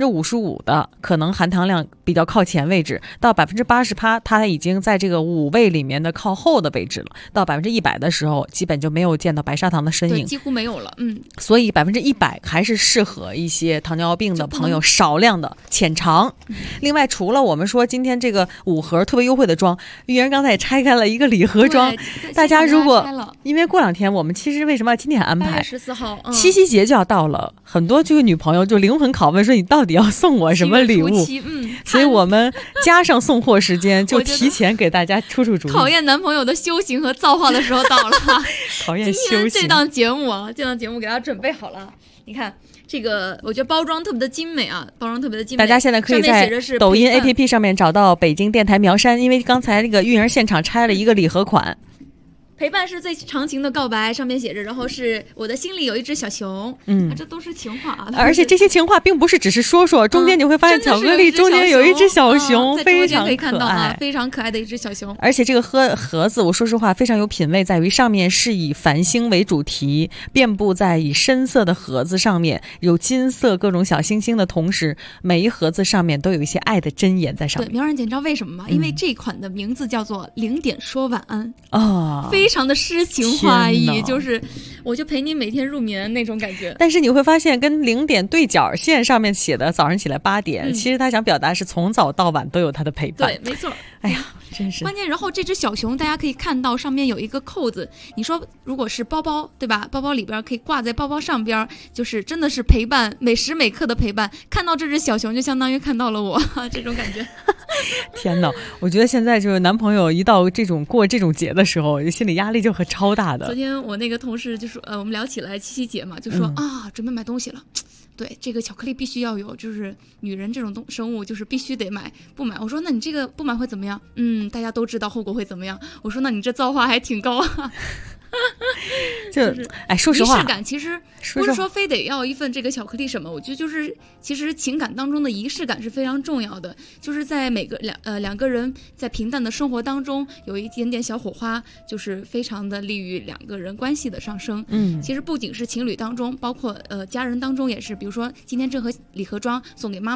55%的可能含糖量比较靠前位置，到80%它已经在这个5位里面的靠后的位置了。到100%的时候，基本就没有见到白砂糖的身影， 对，几乎没有了。 所以100%还是适合一些糖尿病的朋友少量的浅尝。另外，除了我们说今天这个5盒特别优惠的装，育人刚才也拆开了一个礼盒装，大家如果因为过2天我们其实为什么今天安排 8月14号七夕节就要到了，很多这个女朋友就灵魂拷问说你到底要送我什么礼物？所以我们加上送货时间，就提前给大家出主意。 考验男朋友的修行和造化的时候到了。 考验修行。 这档节目给大家准备好了。你看这个，我觉得包装特别的精美啊，大家现在可以在抖音 APP 上面找到北京电台苗山，因为刚才那个育儿现场拆了一个礼盒款。 陪伴是最长情的告白，上面写着，然后是我的心里有一只小熊，这都是情话啊。 而且这些情话并不是只是说说，中间你会发现巧克力中间有一只小熊，非常可以看到啊，非常可爱的一只小熊。 而且这个盒子，我说实话非常有品味，在于上面是以繁星为主题，遍布在以深色的盒子上面，有金色各种小星星的同时，每一盒子上面都有一些爱的箴言在上面。 对，苗然姐，你知道为什么吗？因为这款的名字叫做0点说晚安非常的诗情画意，就是我就陪你每天入眠那种感觉。 但是你会发现跟0点对角线上面写的早上起来8点，其实他想表达是从早到晚都有他的陪伴。 对，没错。 哎呀，真是关键。然后这只小熊大家可以看到上面有一个扣子，你说如果是包包对吧，包包里边可以挂在包包上边，就是真的是陪伴，每时每刻的陪伴。看到这只小熊就相当于看到了我这种感觉。 天哪，我觉得现在就是男朋友一到过这种节的时候，心理压力就很超大的。 昨天我那个同事就说我们聊起来七夕节嘛，就说准备买东西了，对，这个巧克力必须要有，就是女人这种生物就是必须得买，不买我说那你这个不买会怎么样？大家都知道后果会怎么样。我说那你这造化还挺高啊。 就是说实话， 仪式感其实不是说非得要一份这个巧克力什么，我觉得就是其实情感当中的仪式感是非常重要的，就是在两个人在平淡的生活当中有一点点小火花，就是非常的利于两个人关系的上升。其实不仅是情侣当中，包括家人当中也是，比如说今天这盒礼盒装送给妈妈，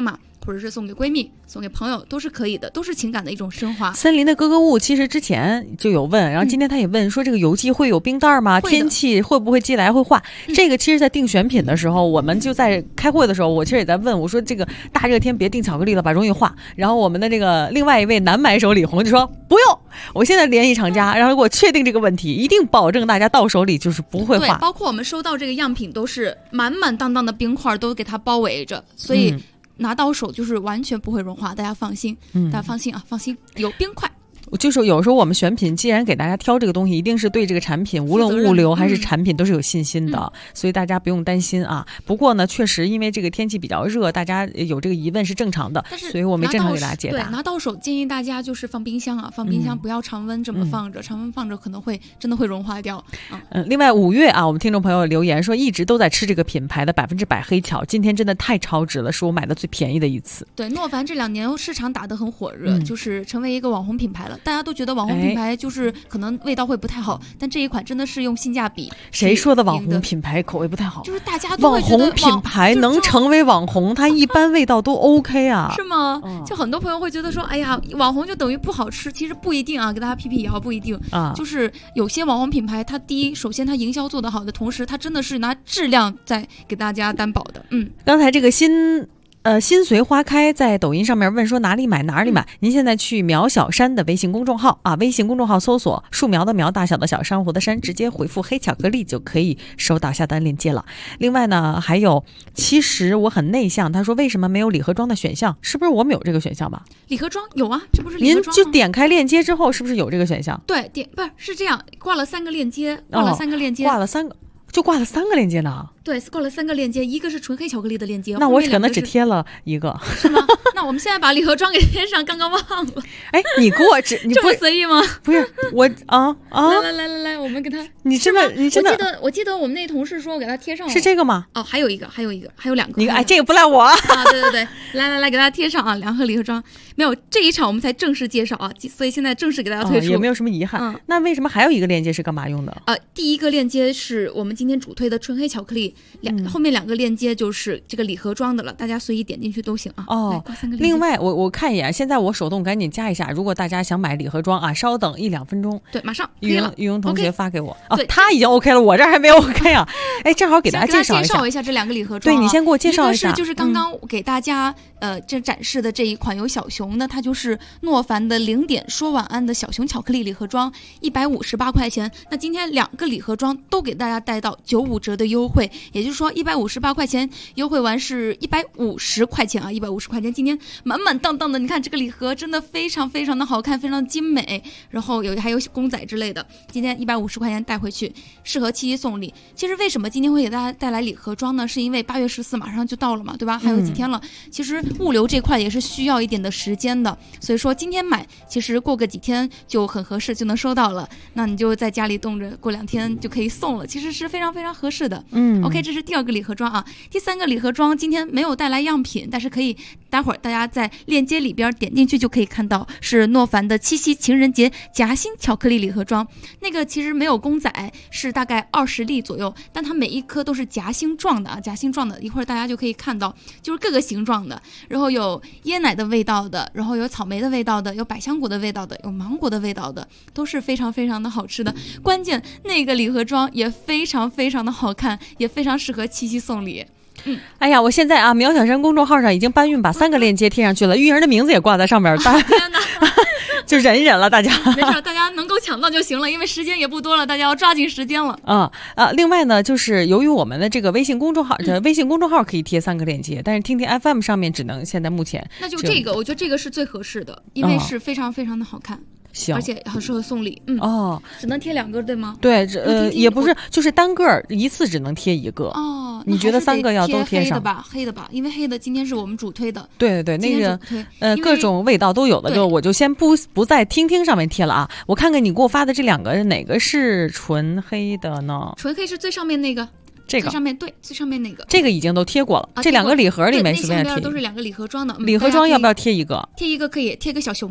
或者是送给闺蜜、送给朋友都是可以的，都是情感的一种升华。 森林的格格巫其实之前就有问，然后今天他也问说这个邮寄会有冰袋吗？天气会不会寄来会化？这个其实在定选品的时候，我们就在开会的时候，我其实也在问，我说这个大热天别订巧克力了吧，容易化。然后我们的这个另外一位男买手李红就说不用，我现在联系厂家，然后给我确定这个问题，一定保证大家到手里就是不会化。 对，包括我们收到这个样品都是满满当当的冰块都给它包围着，所以拿到手就是完全不会融化，大家放心，大家放心啊，放心，有冰块。 就是有时候我们选品，既然给大家挑这个东西，一定是对这个产品，无论物流还是产品都是有信心的，所以大家不用担心啊。不过呢，确实因为这个天气比较热，大家有这个疑问是正常的，所以我没正常给大家解答。 对，拿到手建议大家就是放冰箱啊，放冰箱不要常温这么放着，常温放着可能会真的会融化掉。 另外5月啊，我们听众朋友留言说一直都在吃这个品牌的100%黑巧，今天真的太超值了，是我买的最便宜的一次。 对，诺凡这2年市场打得很火热，就是成为一个网红品牌了，大家都觉得网红品牌就是可能味道会不太好，但这一款真的是用性价比。 谁说的网红品牌口味不太好？ 就是大家都会觉得网红品牌能成为网红，它一般味道都 OK 啊。 是吗？就很多朋友会觉得说，哎呀，网红就等于不好吃，其实不一定啊，给大家辟辟谣，不一定啊。就是有些网红品牌，它第一，首先它营销做得好的同时，它真的是拿质量在给大家担保的。 刚才这个心随花开在抖音上面问说哪里买？您现在去苗小山的微信公众号啊，微信公众号搜索树苗的苗，大小的小，珊瑚的珊，直接回复黑巧克力就可以收到下单链接了。另外呢，还有其实我很内向，他说为什么没有礼盒装的选项？是不是我们有这个选项吧？ 礼盒装有啊，这不是礼盒装吗？ 您就点开链接之后是不是有这个选项？ 对，是这样，挂了3个链接， 就挂了3个链接呢。 对，挂了3个链接，一个是纯黑巧克力的链接， 那我可能只贴了一个， 是吗？那我们现在把礼盒装给贴上，刚刚忘了。 哎，你给我你这么随意吗？ 不是我来，我们给他。 你真的， 我记得我们那同事说我给他贴上了。 是这个吗？ 哦，还有一个，还有2个。 你这个不赖我啊！ 对，来，给大家贴上啊，2盒礼盒装。没有，这一场我们才正式介绍啊，所以现在正式给大家推出， 也没有什么遗憾。那为什么还有一个链接是干嘛用的？ 第一个链接是我们今天主推的纯黑巧克力，后面2个链接就是这个礼盒装的了，大家随意点进去都行啊。挂3个链接。 另外，我看一眼，现在我手动赶紧加一下，如果大家想买礼盒装啊，稍等1-2分钟。 对，马上玉莹同学发给我。 对， 他已经 OK 了，我这还没有 OK 啊。哎，正好给大家介绍一下这2个礼盒装。 对，你先给我介绍一下。 一个是就是刚刚给大家这展示的这一款有小熊的，它就是诺凡的0点说晚安的小熊巧克力礼盒装，158块钱。那今天2个礼盒装都给大家带到95折的优惠，也就是说158块钱优惠完是150块钱啊，150块钱。今天满满当当的，你看这个礼盒真的非常非常的好看，非常精美，然后还有公仔之类的。今天150块钱带回去，适合七夕送礼。其实为什么今天会给大家带来礼盒装呢？是因为8月14马上就到了嘛，对吧？还有几天了。其实物流这块也是需要一点的时间的，所以说今天买，其实过个几天就很合适，就能收到了。那你就在家里冻着，过2天就可以送了，其实是非常非常合适的。OK， 这是第2个礼盒装啊。第3个礼盒装今天没有带来样品，但是可以待会儿大家在链接里边点进去就可以看到，是诺凡的七夕情人节夹心巧克力礼盒装。那个其实没有公仔，是大概20粒左右，但它每一颗都是夹心状的啊，夹心状的。一会儿大家就可以看到，就是各个形状的，然后有椰奶的味道的，然后有草莓的味道的，有百香果的味道的，有芒果的味道的，都是非常非常的好吃的。关键那个礼盒装也非常非常的好看，也非常适合七夕送礼。 哎呀，我现在啊，苗小山公众号上已经搬运把3个链接贴上去了，玉莹的名字也挂在上面，天哪，就忍一忍了，大家没事，大家能够抢到就行了，因为时间也不多了，大家要抓紧时间了。 另外呢，就是由于我们的这个微信公众号，微信公众号可以贴3个链接，但是听听 FM 上面只能现在目前那就这个，我觉得这个是最合适的，因为是非常非常的好看。而且很适合送礼。只能贴2个对吗？ 对，也不是，就是单个一次只能贴1个。你觉得3个要都贴上？ 黑的吧，因为黑的今天是我们主推的。 对，那个各种味道都有的，我就先不在听上面贴了啊。我看看你给我发的这2个哪个是纯黑的呢？ 纯黑是最上面那个。这个最上面最上面那个， 这个已经都贴过了。这2个礼盒里面是不是要贴？ 都是2个礼盒装的。 礼盒装要不要贴1个？ 贴1个可以，贴个小熊的。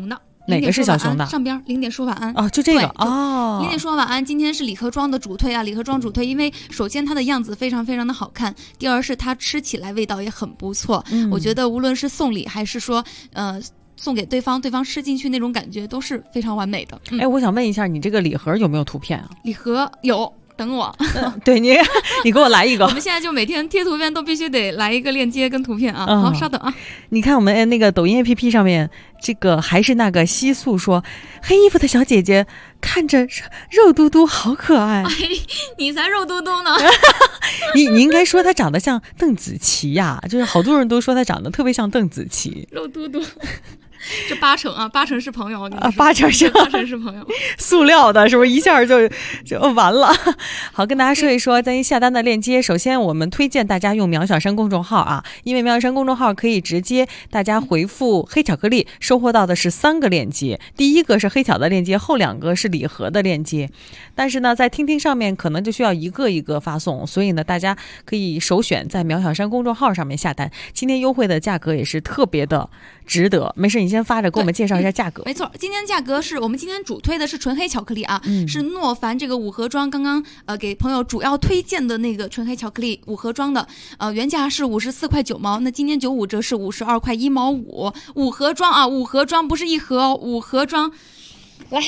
哪个是小熊的？ 上边0点说晚安哦，就这个哦。 0点说晚安，今天是礼盒装的主推啊，礼盒装主推，因为首先它的样子非常非常的好看，第二是它吃起来味道也很不错。我觉得无论是送礼还是说送给对方，对方吃进去那种感觉都是非常完美的。 我想问一下，你这个礼盒有没有图片啊？ 礼盒有。等我， 对你给我来一个。 我们现在就每天贴图片都必须得来一个链接跟图片啊。好，稍等啊。 你看我们那个抖音 APP 上面，这个还是那个西素说，黑衣服的小姐姐看着肉嘟嘟，好可爱。 你才肉嘟嘟呢。 你应该说她长得像邓紫棋呀，就是好多人都说她长得特别像邓紫棋。 肉嘟嘟。这8成啊，8成是朋友啊 ，8成是朋友， 塑料的，是不是一下就完了？好，跟大家说一说咱下单的链接。首先，我们推荐大家用苗小山公众号啊，因为苗小山公众号可以直接大家回复黑巧克力，收获到的是3个链接，第一个是黑巧的链接，后2个是礼盒的链接。但是呢，在听听上面可能就需要一个一个发送，所以呢，大家可以首选在苗小山公众号上面下单。今天优惠的价格也是特别的值得。没事，你先发着给我们介绍一下价格。 没错，今天价格是我们今天主推的是纯黑巧克力啊，是诺凡这个5盒装，刚刚给朋友主要推荐的那个纯黑巧克力5盒装的，原价是54块9毛，那今天95折是52块1毛5。5盒装啊，5盒装不是1盒哦，5盒装，来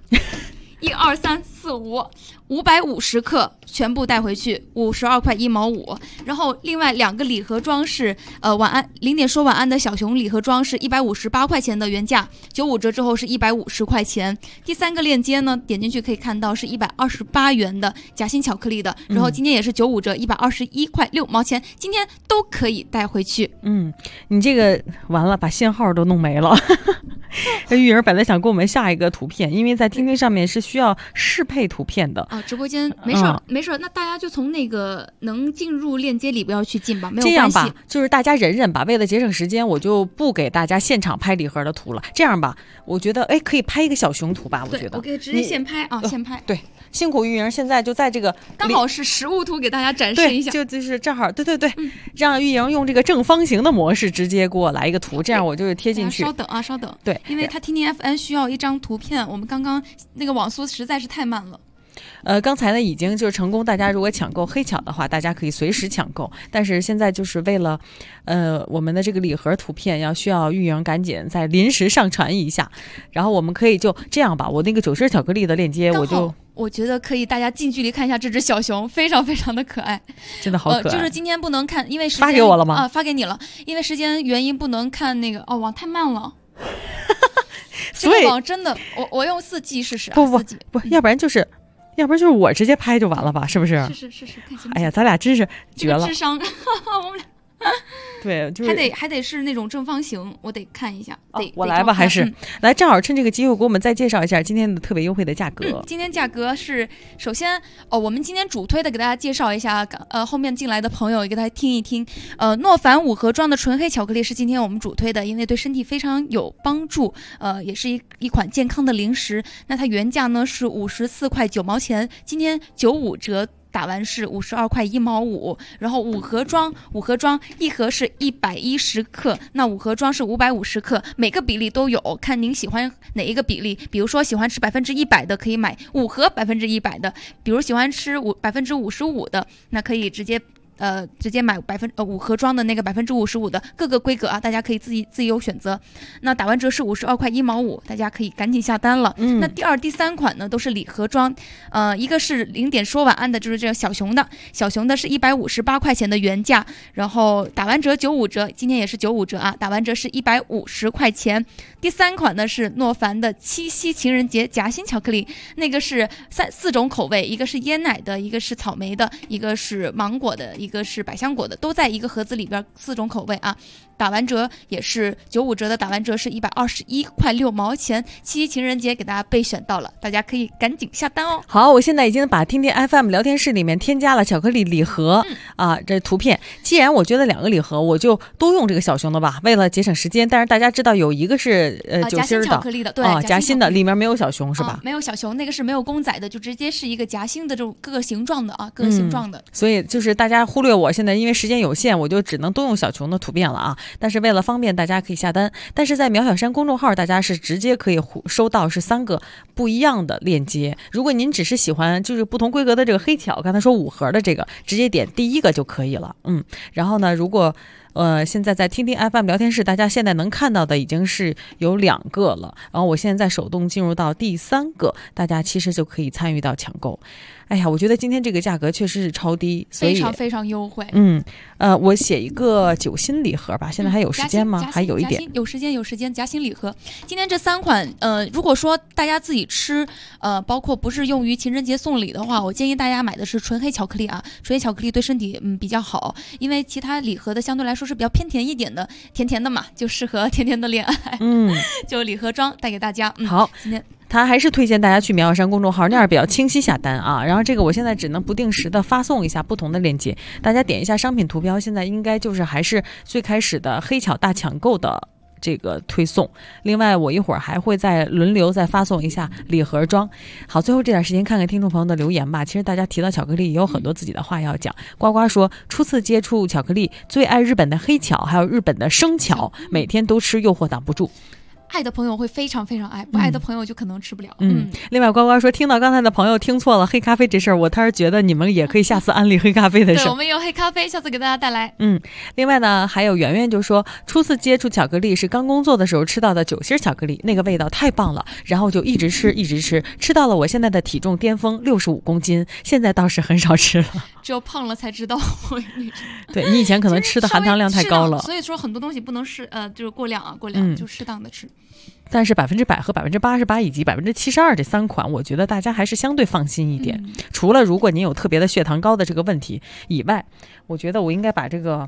，1、2、3、4、5，550克全部带回去，52块1毛5。然后另外2个礼盒装是晚安0点说晚安的小熊礼盒装是158块钱的原价，95折之后是150块钱。第3个链接呢，点进去可以看到是128元的夹心巧克力的，然后今天也是95折121块6毛钱，今天都可以带回去。 你这个完了，把信号都弄没了。玉莹本来想给我们下一个图片，因为在听听上面是需要适配图片的啊。直播间没事没事，那大家就从那个能进入链接里不要去进吧，没有关系。 这样吧，就是大家忍忍吧，为了节省时间，我就不给大家现场拍礼盒的图了。这样吧，我觉得可以拍一个小熊图吧，我觉得。 我可以直接现拍啊，现拍。 对，辛苦玉莹，现在就在这个刚好是实物图给大家展示一下， 就是正好，对，让玉莹用这个正方形的模式直接给我来一个图，这样我就贴进去。 稍等啊，稍等。 对， 因为他听听 FN 需要一张图片，我们刚刚那个网速实在是太慢了。 刚才呢已经就是成功，大家如果抢购黑巧的话，大家可以随时抢购。但是现在就是为了，我们的这个礼盒图片需要玉莹赶紧再临时上传一下，然后我们可以就这样吧，我那个9升巧克力的链接我觉得可以，大家近距离看一下这只小熊，非常非常的可爱， 真的好可爱。 就是今天不能看，因为时间发给我了吗？ 发给你了，因为时间原因不能看那个网太慢了。 所以这个网真的，我用4G 试试啊。 不，要不然就是我直接拍就完了吧？是不是？ 是，看行不行？ 哎呀，咱俩真是绝了， 这个智商，我们俩。 对，就是还得是那种正方形，我得看一下。 我来吧，还是来，正好趁这个机会给我们再介绍一下今天的特别优惠的价格。 今天价格是首先我们今天主推的给大家介绍一下，后面进来的朋友也给大家听一听。诺凡5盒装的纯黑巧克力是今天我们主推的，因为对身体非常有帮助，也是一款健康的零食。那它原价呢是54块9毛钱，今天95折。打完是52块1毛5，然后5盒装，1盒是110克，那5盒装是550克，每个比例都有，看您喜欢哪一个比例。比如说喜欢吃100%的，可以买5盒100%的；比如喜欢吃55%的，那可以直接买5盒装的那个55%的各个规格啊，大家可以自由选择。那打完折是52块1毛5，大家可以赶紧下单了。那第2、第3款呢都是礼盒装，一个是0点说晚安的，就是这个小熊的是158块钱的原价，然后打完折95折，今天也是95折啊，打完折是150块钱。第3款呢是诺凡的7夕情人节夹心巧克力，那个是4种口味，一个是椰奶的，一个是草莓的，一个是芒果的，一个是百香果的，都在一个盒子里边，4种口味啊。打完折也是95折的，打完折是121块6毛钱。7夕情人节给大家备选到了，大家可以赶紧下单哦。 好，我现在已经把听听 FM 聊天室里面添加了巧克力礼盒这图片。既然我觉得2个礼盒，我就都用这个小熊的吧，为了节省时间。但是大家知道有一个是9芯的巧克力的，对， 夹心的，里面没有小熊是吧？ 没有小熊，那个是没有公仔的，就直接是一个夹心的这种各个形状的啊，各个形状的。 所以就是大家忽略我，现在因为时间有限，我就只能都用小琼的图片了啊。但是为了方便大家可以下单，但是在苗小山公众号大家是直接可以收到是3个不一样的链接。如果您只是喜欢就是不同规格的这个黑巧，刚才说5盒的这个，直接点第1个就可以了。然后呢，如果现在在听听 FM 聊天室，大家现在能看到的已经是有2个了，然后我现在手动进入到第3个，大家其实就可以参与到抢购。哎呀，我觉得今天这个价格确实是超低，所以非常非常优惠。 我写一个9星礼盒吧，现在还有时间吗？还有一点， 有时间，夹心礼盒。今天这3款，如果说大家自己吃，包括不是用于情人节送礼的话，我建议大家买的是纯黑巧克力啊，纯黑巧克力对身体比较好，因为其他礼盒的相对来说是比较偏甜一点的，甜甜的嘛，就适合甜甜的恋爱。就礼盒装带给大家。 好， 今天。 他还是推荐大家去苗小山公众号，那样比较清晰下单啊。然后这个我现在只能不定时的发送一下不同的链接，大家点一下商品图标，现在应该就是还是最开始的黑巧大抢购的这个推送。另外我一会儿还会再轮流再发送一下礼盒装。好，最后这点时间看看听众朋友的留言吧。其实大家提到巧克力也有很多自己的话要讲。呱呱说初次接触巧克力，最爱日本的黑巧，还有日本的生巧，每天都吃，诱惑挡不住。 爱的朋友会非常非常爱，不爱的朋友就可能吃不了。 另外呱呱说听到刚才的朋友听错了黑咖啡这事儿，他是觉得你们也可以下次安利黑咖啡的事儿。 对，我们有黑咖啡，下次给大家带来。 另外呢，还有圆圆就说初次接触巧克力是刚工作的时候吃到的9星巧克力，那个味道太棒了，然后就一直吃到了我现在的体重巅峰65公斤，现在倒是很少吃了。 只有胖了才知道。 对，你以前可能吃的含糖量太高了， 所以说很多东西不能就是过量就适当的吃。 但是100%和88%以及72%这3款，我觉得大家还是相对放心一点。除了如果您有特别的血糖高的这个问题以外，我觉得我应该把这个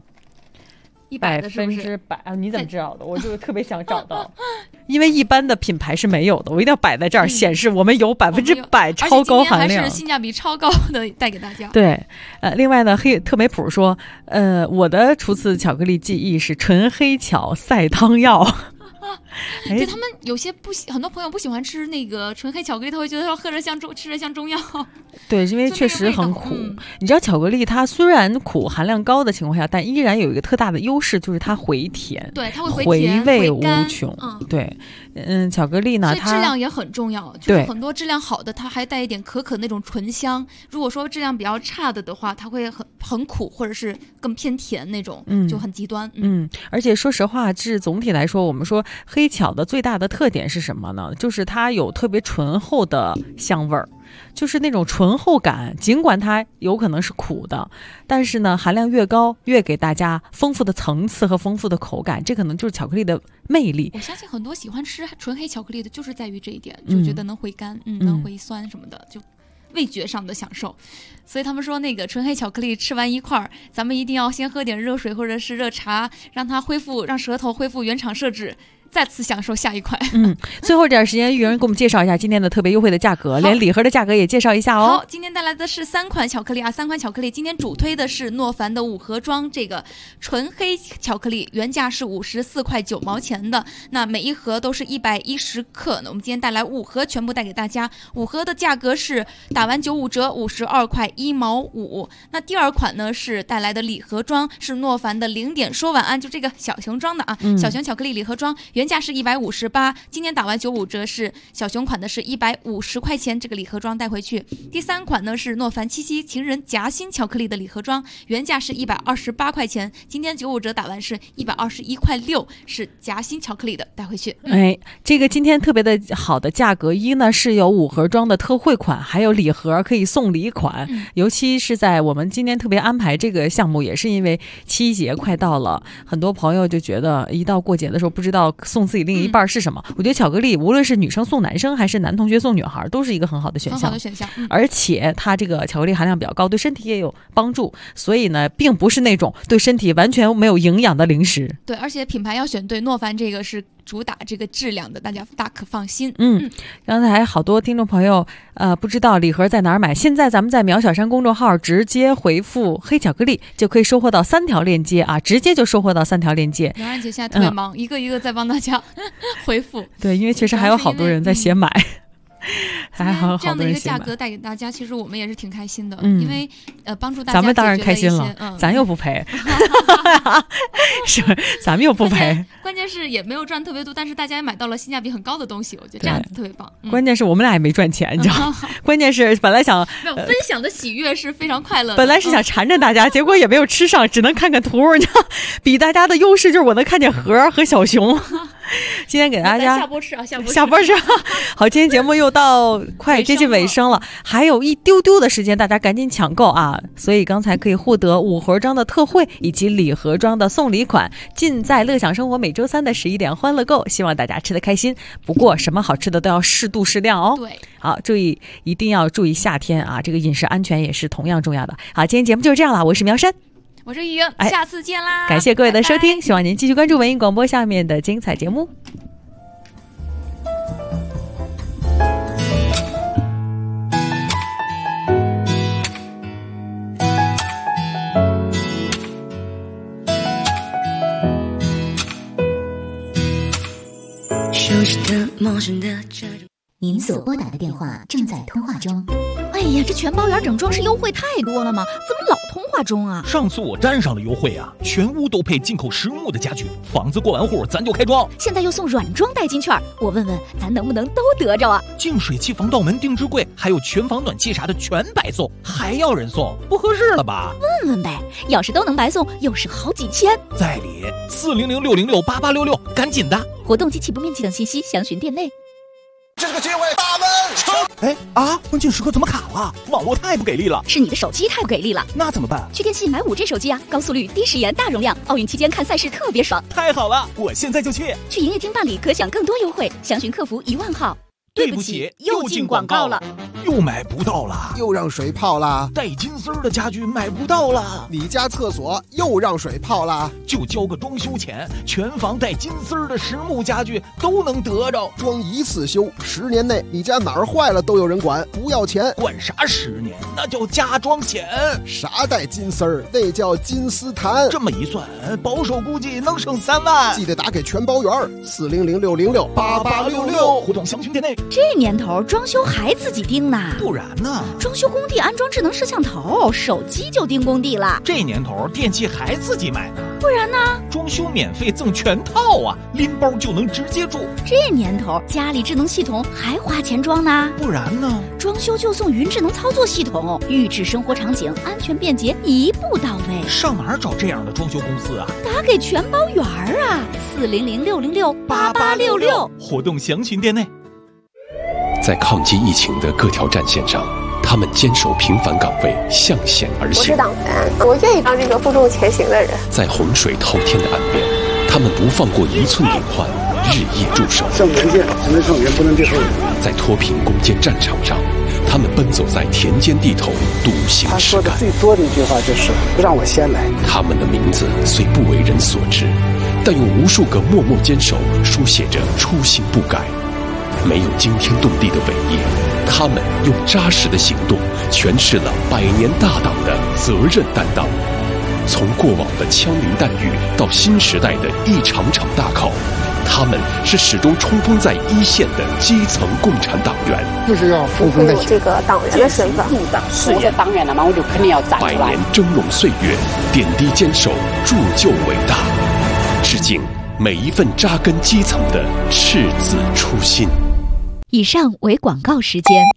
100%啊，你怎么知道的？我就特别想找到，因为一般的品牌是没有的，我一定要摆在这儿，显示我们有100%超高含量， 还是性价比超高的带给大家。 对，另外呢，特美普说，我的初次巧克力记忆是纯黑巧赛汤药。 对，他们有些很多朋友不喜欢吃那个纯黑巧克力，他会觉得说吃着像中药。 对，因为确实很苦。你知道巧克力它虽然苦含量高的情况下，但依然有一个特大的优势，就是它回甜。 对，它会回味无穷。对，巧克力呢， 所以质量也很重要。就是很多质量好的，它还带一点可可那种醇香。如果说质量比较差的话，它会很苦，或者是更偏甜那种，就很极端。 而且说实话，总体来说，我们说黑巧的最大的特点是什么呢？就是它有特别醇厚的香味儿，就是那种醇厚感。尽管它有可能是苦的，但是呢，含量越高，越给大家丰富的层次和丰富的口感。这可能就是巧克力的魅力。 我相信很多喜欢吃纯黑巧克力的，就是在于这一点，就觉得能回甘，能回酸什么的，就味觉上的享受。所以他们说那个纯黑巧克力吃完一块儿，咱们一定要先喝点热水或者是热茶，让舌头恢复原厂设置，再次享受下一款。 最后这点时间，玉人给我们介绍一下今天的特别优惠的价格，连礼盒的价格也介绍一下哦。 好，今天带来的是3款巧克力啊，3款巧克力。今天主推的是诺凡的5盒装这个纯黑巧克力，原价是54块9毛钱的，那每一盒都是110克。那我们今天带来5盒，全部带给大家。5盒的价格是打完95折52块1毛5。那第2款呢是带来的礼盒装，是诺凡的0点说晚安，就这个小熊装的啊，小熊巧克力礼盒装。原价是158，今天打完95折是小熊款的是150块钱，这个礼盒装带回去。第3款呢是诺凡七夕情人夹心巧克力的礼盒装，原价是128块钱，今天95折打完是121块6，是夹心巧克力的带回去。 这个今天特别的好的价格，一呢是有5盒装的特惠款，还有礼盒可以送礼款。尤其是在我们今天特别安排这个项目，也是因为七夕节快到了，很多朋友就觉得一到过节的时候不知道送自己另一半是什么。我觉得巧克力无论是女生送男生还是男同学送女孩都是一个很好的选项，而且它这个巧克力含量比较高，对身体也有帮助，所以呢并不是那种对身体完全没有营养的零食。 对，而且品牌要选对，诺凡这个是主打这个质量的，大家大可放心。 刚才好多听众朋友不知道礼盒在哪儿买，现在咱们在苗小山公众号直接回复黑巧克力就可以收获到3条链接啊，直接就收获到3条链接。 苗然姐现在特别忙，一个一个在帮大家回复。 对，因为确实还有好多人在写买。 还好， 这样的一个价格带给大家，其实我们也是挺开心的，因为帮助大家。 咱们当然开心了，咱又不赔，是咱们又不赔。 关键是也没有赚特别多，但是大家也买到了性价比很高的东西，我觉得这样特别棒。 关键是我们俩也没赚钱，你知道吗？关键是本来想没有分享的喜悦是非常快乐的。 本来是想缠着大家，结果也没有吃上，只能看看图。你知道，比大家的优势就是我能看见盒和小熊。今天给大家下播吃啊，下播吃。好，今天节目又到快接近尾声了，还有一丢丢的时间，大家赶紧抢购啊！所以刚才可以获得5盒装的特惠以及礼盒装的送礼款，尽在乐享生活每周3的11点欢乐购，希望大家吃得开心。不过什么好吃的都要适度适量哦。 对， 好，一定要注意夏天啊，这个饮食安全也是同样重要的。好，今天节目就是这样了，我是苗珊。 我是玉莹，下次见啦！ 感谢各位的收听，希望您继续关注文艺广播下面的精彩节目。 熟悉的、陌生的这种。 您所拨打的电话正在通话中。 哎呀，这全包圆整装饰优惠太多了吗？怎么老通话中啊？ 上次我沾上了优惠啊，全屋都配进口实木的家具，房子过完户咱就开装。 现在又送软装代金券，我问问咱能不能都得着啊？ 净水器、防盗门、定制柜，还有全房暖气啥的全白送，还要人送，不合适了吧？ 问问呗，要是都能白送，又省好几千。 在理400-606-8866，赶紧的！ 活动及起步面积等信息详询店内。 这个机会大门冲！哎啊！关键时刻怎么卡了？网络太不给力了。 是你的手机太不给力了。 那怎么办？ 去电信买5G 手机啊，高速率、低时延、大容量，奥运期间看赛事特别爽。 太好了，我现在就去。 去营业厅办理，可享更多优惠。详询客服10000号。 对不起，又进广告了，又买不到了， 又让水泡了， 带金丝的家具买不到了， 你家厕所又让水泡了， 就交个装修钱，全房带金丝的实木家具都能得着， 装一次修，10年内你家哪儿坏了都有人管，不要钱。 管啥10年？那叫加装钱。 啥带金丝儿？那叫金丝檀。 这么一算，保守估计能省3万。 记得打给全包圆400-606-8866， 活动详询店内。 这年头装修还自己盯呢？ 不然呢？ 装修工地安装智能摄像头，手机就盯工地了。 这年头电器还自己买呢？ 不然呢？ 装修免费赠全套啊，拎包就能直接住。 这年头家里智能系统还花钱装呢？ 不然呢？ 装修就送云智能操作系统，预制生活场景，安全便捷，一步到位。 上哪儿找这样的装修公司啊？ 打给全包圆啊，400-606-8866， 活动详询店内。 在抗击疫情的各条战线上，他们坚守平凡岗位，向险而行。 我是党员，我愿意当这个负重前行的人。 在洪水滔天的岸边，他们不放过1寸隐患，日夜驻守。 胜前线，只能胜前，不能退后。 在脱贫攻坚战场上，他们奔走在田间地头，笃行实干。他说的最多的一句话就是“让我先来”。 他们的名字虽不为人所知，但用无数个默默坚守，书写着初心不改。没有惊天动地的伟业，他们用扎实的行动诠释了100年大党的责任担当。从过往的枪林弹雨到新时代的一场场大考，他们是始终冲锋在一线的基层共产党员。 就是要负重在这个党员的身份， 我是党员了嘛，我就肯定要站出来。 100年峥嵘岁月，点滴坚守，铸就伟大。致敬每一份扎根基层的赤子初心。 以上为广告时间。